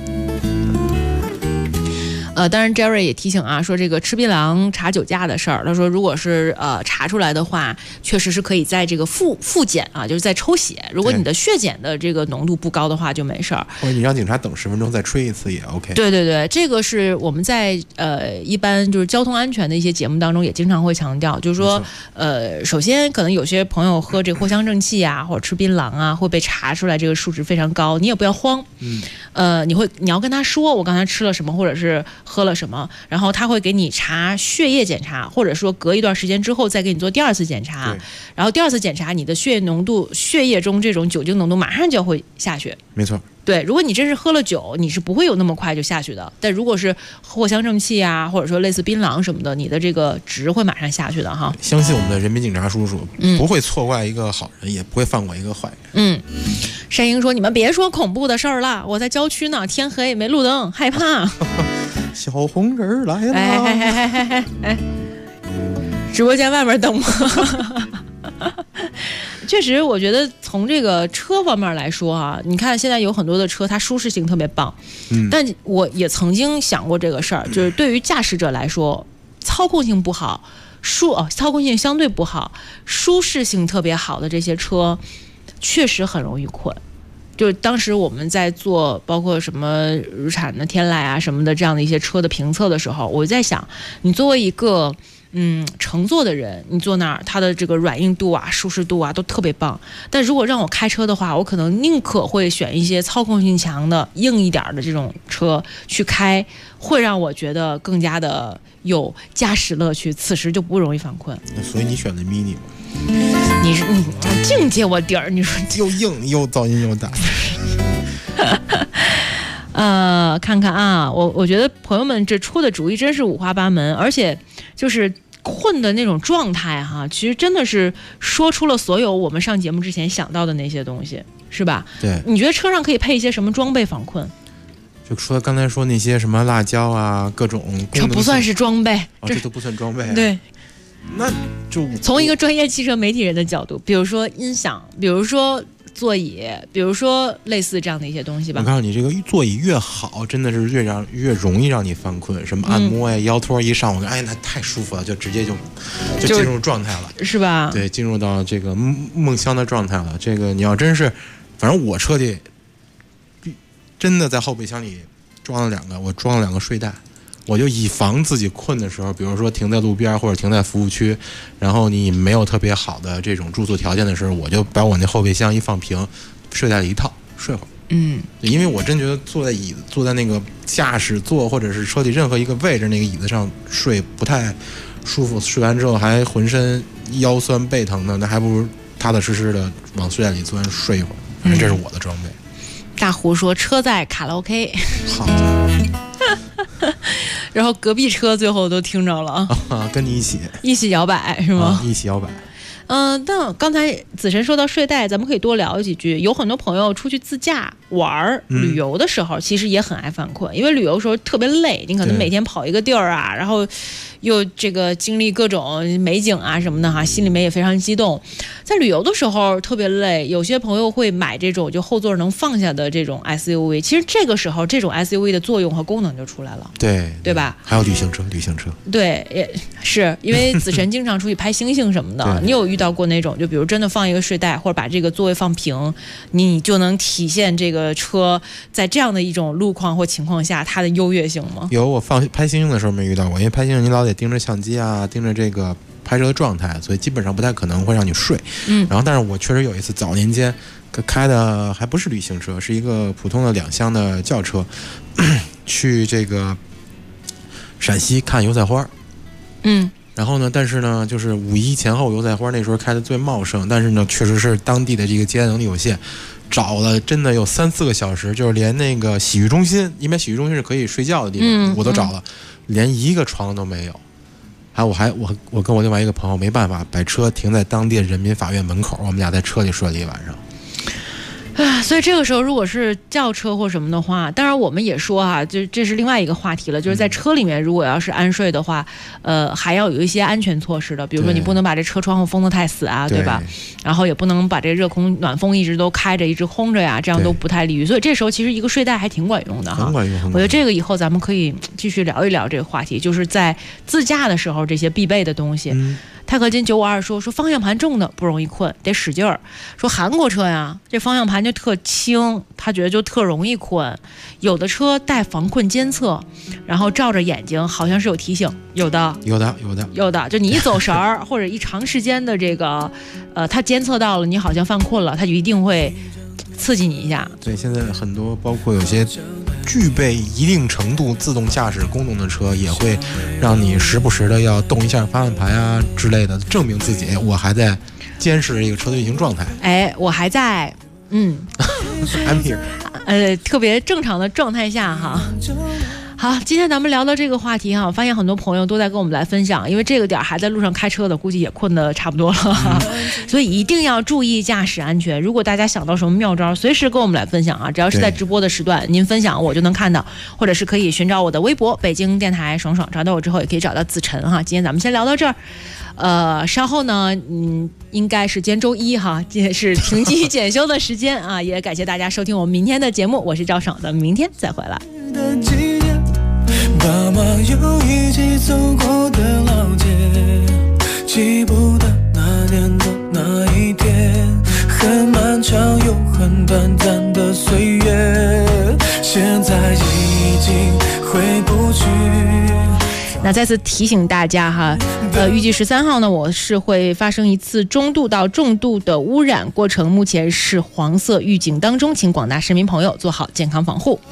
当然 Jerry 也提醒啊，说这个吃槟榔查酒驾的事儿，他说如果是查出来的话，确实是可以在这个复检啊，就是在抽血，如果你的血检的这个浓度不高的话就没事儿， 或者你让警察等10分钟再吹一次也 OK。 对，这个是我们在一般就是交通安全的一些节目当中也经常会强调，就是说首先可能有些朋友喝这藿香正气啊，或者吃槟榔啊，会被查出来这个数值非常高，你也不要慌。你要跟他说我刚才吃了什么，或者是喝了什么，然后他会给你查血液检查，或者说隔一段时间之后再给你做第2次检查，然后第2次检查你的血液中这种酒精浓度马上就会下去。 没错。 对，如果你真是喝了酒，你是不会有那么快就下去的。但如果是藿香正气啊，或者说类似槟榔什么的，你的这个值会马上下去的哈。 相信我们的人民警察叔叔，不会错怪一个好人，也不会放过一个坏人。 山鹰说：“你们别说恐怖的事儿了，我在郊区呢，天黑没路灯，害怕。” 小红人来了！ 哎，直播间外面灯吗？确实，我觉得从这个车方面来说啊，你看现在有很多的车，它舒适性特别棒。但我也曾经想过这个事儿，就是对于驾驶者来说，操控性不好，操控性相对不好，舒适性特别好的这些车，确实很容易困。就当时我们在做包括什么日产的天籁啊什么的这样的一些车的评测的时候，我在想，你作为一个乘坐的人，你坐那儿，它的这个软硬度啊、舒适度啊都特别棒。但如果让我开车的话，我可能宁可会选一些操控性强的、硬一点的这种车去开，会让我觉得更加的有驾驶乐趣，此时就不容易犯困。 所以你选的 mini 吗？ 你净接我底儿，你说又硬又噪音又大。 看看啊，我觉得朋友们这出的主意真是五花八门，而且就是困的那种状态哈，其实真的是说出了所有我们上节目之前想到的那些东西，是吧？ 对。 你觉得车上可以配一些什么装备防困？ 就说刚才说那些什么辣椒啊，各种这不算是装备， 这都不算装备。 对。 那就从一个专业汽车媒体人的角度，比如说音响，比如说座椅，比如说类似这样的一些东西吧。 我告诉你，这个座椅越好，真的是越容易让你犯困。什么按摩呀、腰托一上，我哎，那太舒服了，就直接就进入状态了， 是吧？ 对，进入到这个梦乡的状态了。这个你要真是，反正我车里真的在后备箱里装了2个睡袋。我就以防自己困的时候，比如说停在路边或者停在服务区，然后你没有特别好的这种住宿条件的时候，我就把我那后备箱一放平，睡袋里一套睡会儿。因为我真觉得坐在那个驾驶座或者是车里任何一个位置那个椅子上睡不太舒服，睡完之后还浑身腰酸背疼的，那还不如踏踏实实的往睡袋里钻睡一会儿。反正这是我的装备。 大胡说车载卡拉 OK。 好。 然后隔壁车最后都听着了啊，跟你一起摇摆是吗？ 一起摇摆。 但刚才子晨说到睡袋，咱们可以多聊几句。有很多朋友出去自驾玩旅游的时候，其实也很爱犯困，因为旅游的时候特别累，你可能每天跑一个地儿啊，然后又这个经历各种美景啊什么的哈，心里面也非常激动。在旅游的时候特别累，有些朋友会买这种就后座能放下的这种 SUV， 其实这个时候这种 SUV 的作用和功能就出来了，对吧？ 还有旅行车， 对，也是因为子晨经常出去拍星星什么的，你有遇到过那种就比如真的放一个睡袋或者把这个座位放平，你就能体现这个车在这样的一种路况或情况下它的优越性吗？ 有，我拍星星的时候没遇到过，因为拍星星你老得盯着相机啊，盯着这个拍摄的状态，所以基本上不太可能会让你睡。然后但是我确实有一次早年间开的还不是旅行车，是一个普通的2厢的轿车，去这个陕西看油菜花。然后呢，但是呢，就是5·1前后油菜花那时候开的最茂盛，但是呢，确实是当地的这个接待能力有限，找了真的有3-4个小时，就是连那个洗浴中心，因为洗浴中心是可以睡觉的地方，我都找了，连一个床都没有。我跟我另外一个朋友没办法，把车停在当地的人民法院门口，我们俩在车里睡了一晚上。 所以这个时候如果是轿车或什么的话，当然我们也说哈，就这是另外一个话题了，就是在车里面如果要是安睡的话，还要有一些安全措施的，比如说你不能把这车窗户封得太死啊，对吧？然后也不能把这热空暖风一直都开着，一直轰着呀，这样都不太利于。所以这时候其实一个睡袋还挺管用的哈， 很管用。 我觉得这个以后咱们可以继续聊一聊这个话题，就是在自驾的时候这些必备的东西。钛合金952说方向盘重的不容易困，得使劲儿。说韩国车呀，这方向盘就特轻，他觉得就特容易困。有的车带防困监测，然后照着眼睛，好像是有提醒。有的，就你一走神儿或者一长时间的这个，它监测到了你好像犯困了，它就一定会刺激你一下。 对，现在很多包括有些具备一定程度自动驾驶功能的车，也会让你时不时的要动一下方向盘啊之类的，证明自己我还在监视这个车的运行状态。 我还在 I'm here， 特别正常的状态下哈。好，今天咱们聊到这个话题哈，我发现很多朋友都在跟我们来分享，因为这个点还在路上开车的，估计也困得差不多了，所以一定要注意驾驶安全。如果大家想到什么妙招，随时跟我们来分享啊！只要是在直播的时段，您分享我就能看到，或者是可以寻找我的微博北京电台爽爽，找到我之后也可以找到子晨哈。今天咱们先聊到这儿，稍后呢，应该是今天周一哈，今天是停机检修的时间啊，也感谢大家收听我们明天的节目，我是赵爽，咱们明天再回来。 爸妈又一起走过的老街，记不得那年的那一天，很漫长又很短暂的岁月，现在已经回不去。 那再次提醒大家哈，预计13号呢，我是会发生一次中度到重度的污染过程，目前是黄色预警当中，请广大市民朋友做好健康防护。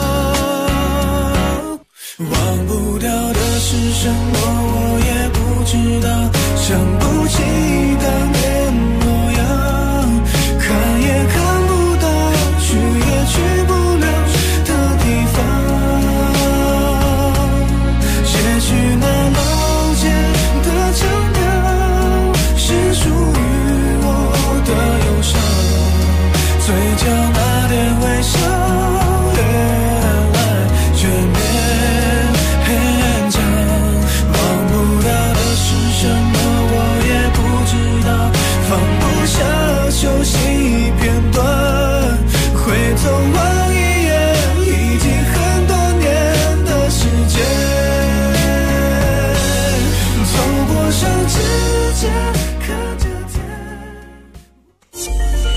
忘不掉的是什么，我也不知道，想不起当年模样，看也看不到，去也去不了的地方，也许那老街的腔调是属于我的忧伤，嘴角那点微笑休息片段，回头望一眼，已经很多年的时间，走过上指尖，看着天。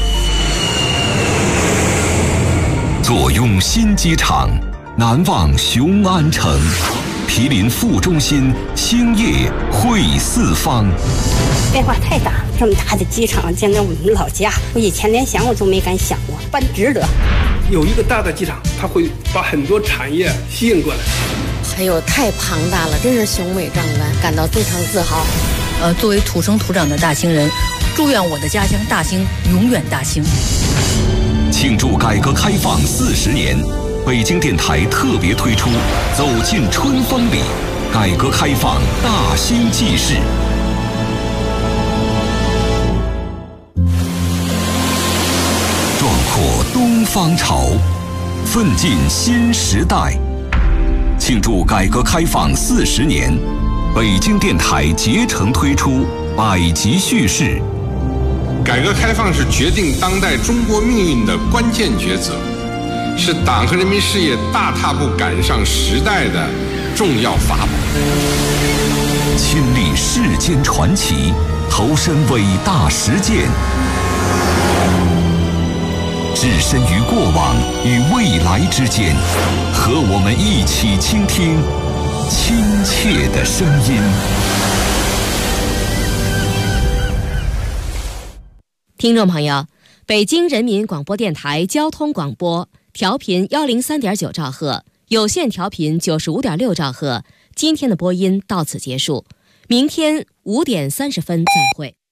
坐拥新机场，难忘雄安城，毗邻副中心，兴业汇四方。 变化太大，这么大的机场建在我们老家，我以前连想我都没敢想过，办值得。 有一个大的机场，它会把很多产业吸引过来。 还有太庞大了，真是雄伟壮观，感到非常自豪。作为土生土长的大兴人，祝愿我的家乡大兴永远大兴。 庆祝改革开放40年，北京电台特别推出《走进春风里》，改革开放大兴纪事。壮阔东方潮，奋进新时代。庆祝改革开放40年， 北京电台竭诚推出百集叙事。 改革开放是决定当代中国命运的关键抉择，是党和人民事业大踏步赶上时代的重要法宝。 亲历世间传奇，投身伟大实践，置身于过往与未来之间，和我们一起倾听亲切的声音。 听众朋友，北京人民广播电台交通广播调频103.9兆赫，有线调频95.6兆赫。今天的播音到此结束，明天5点30分再会。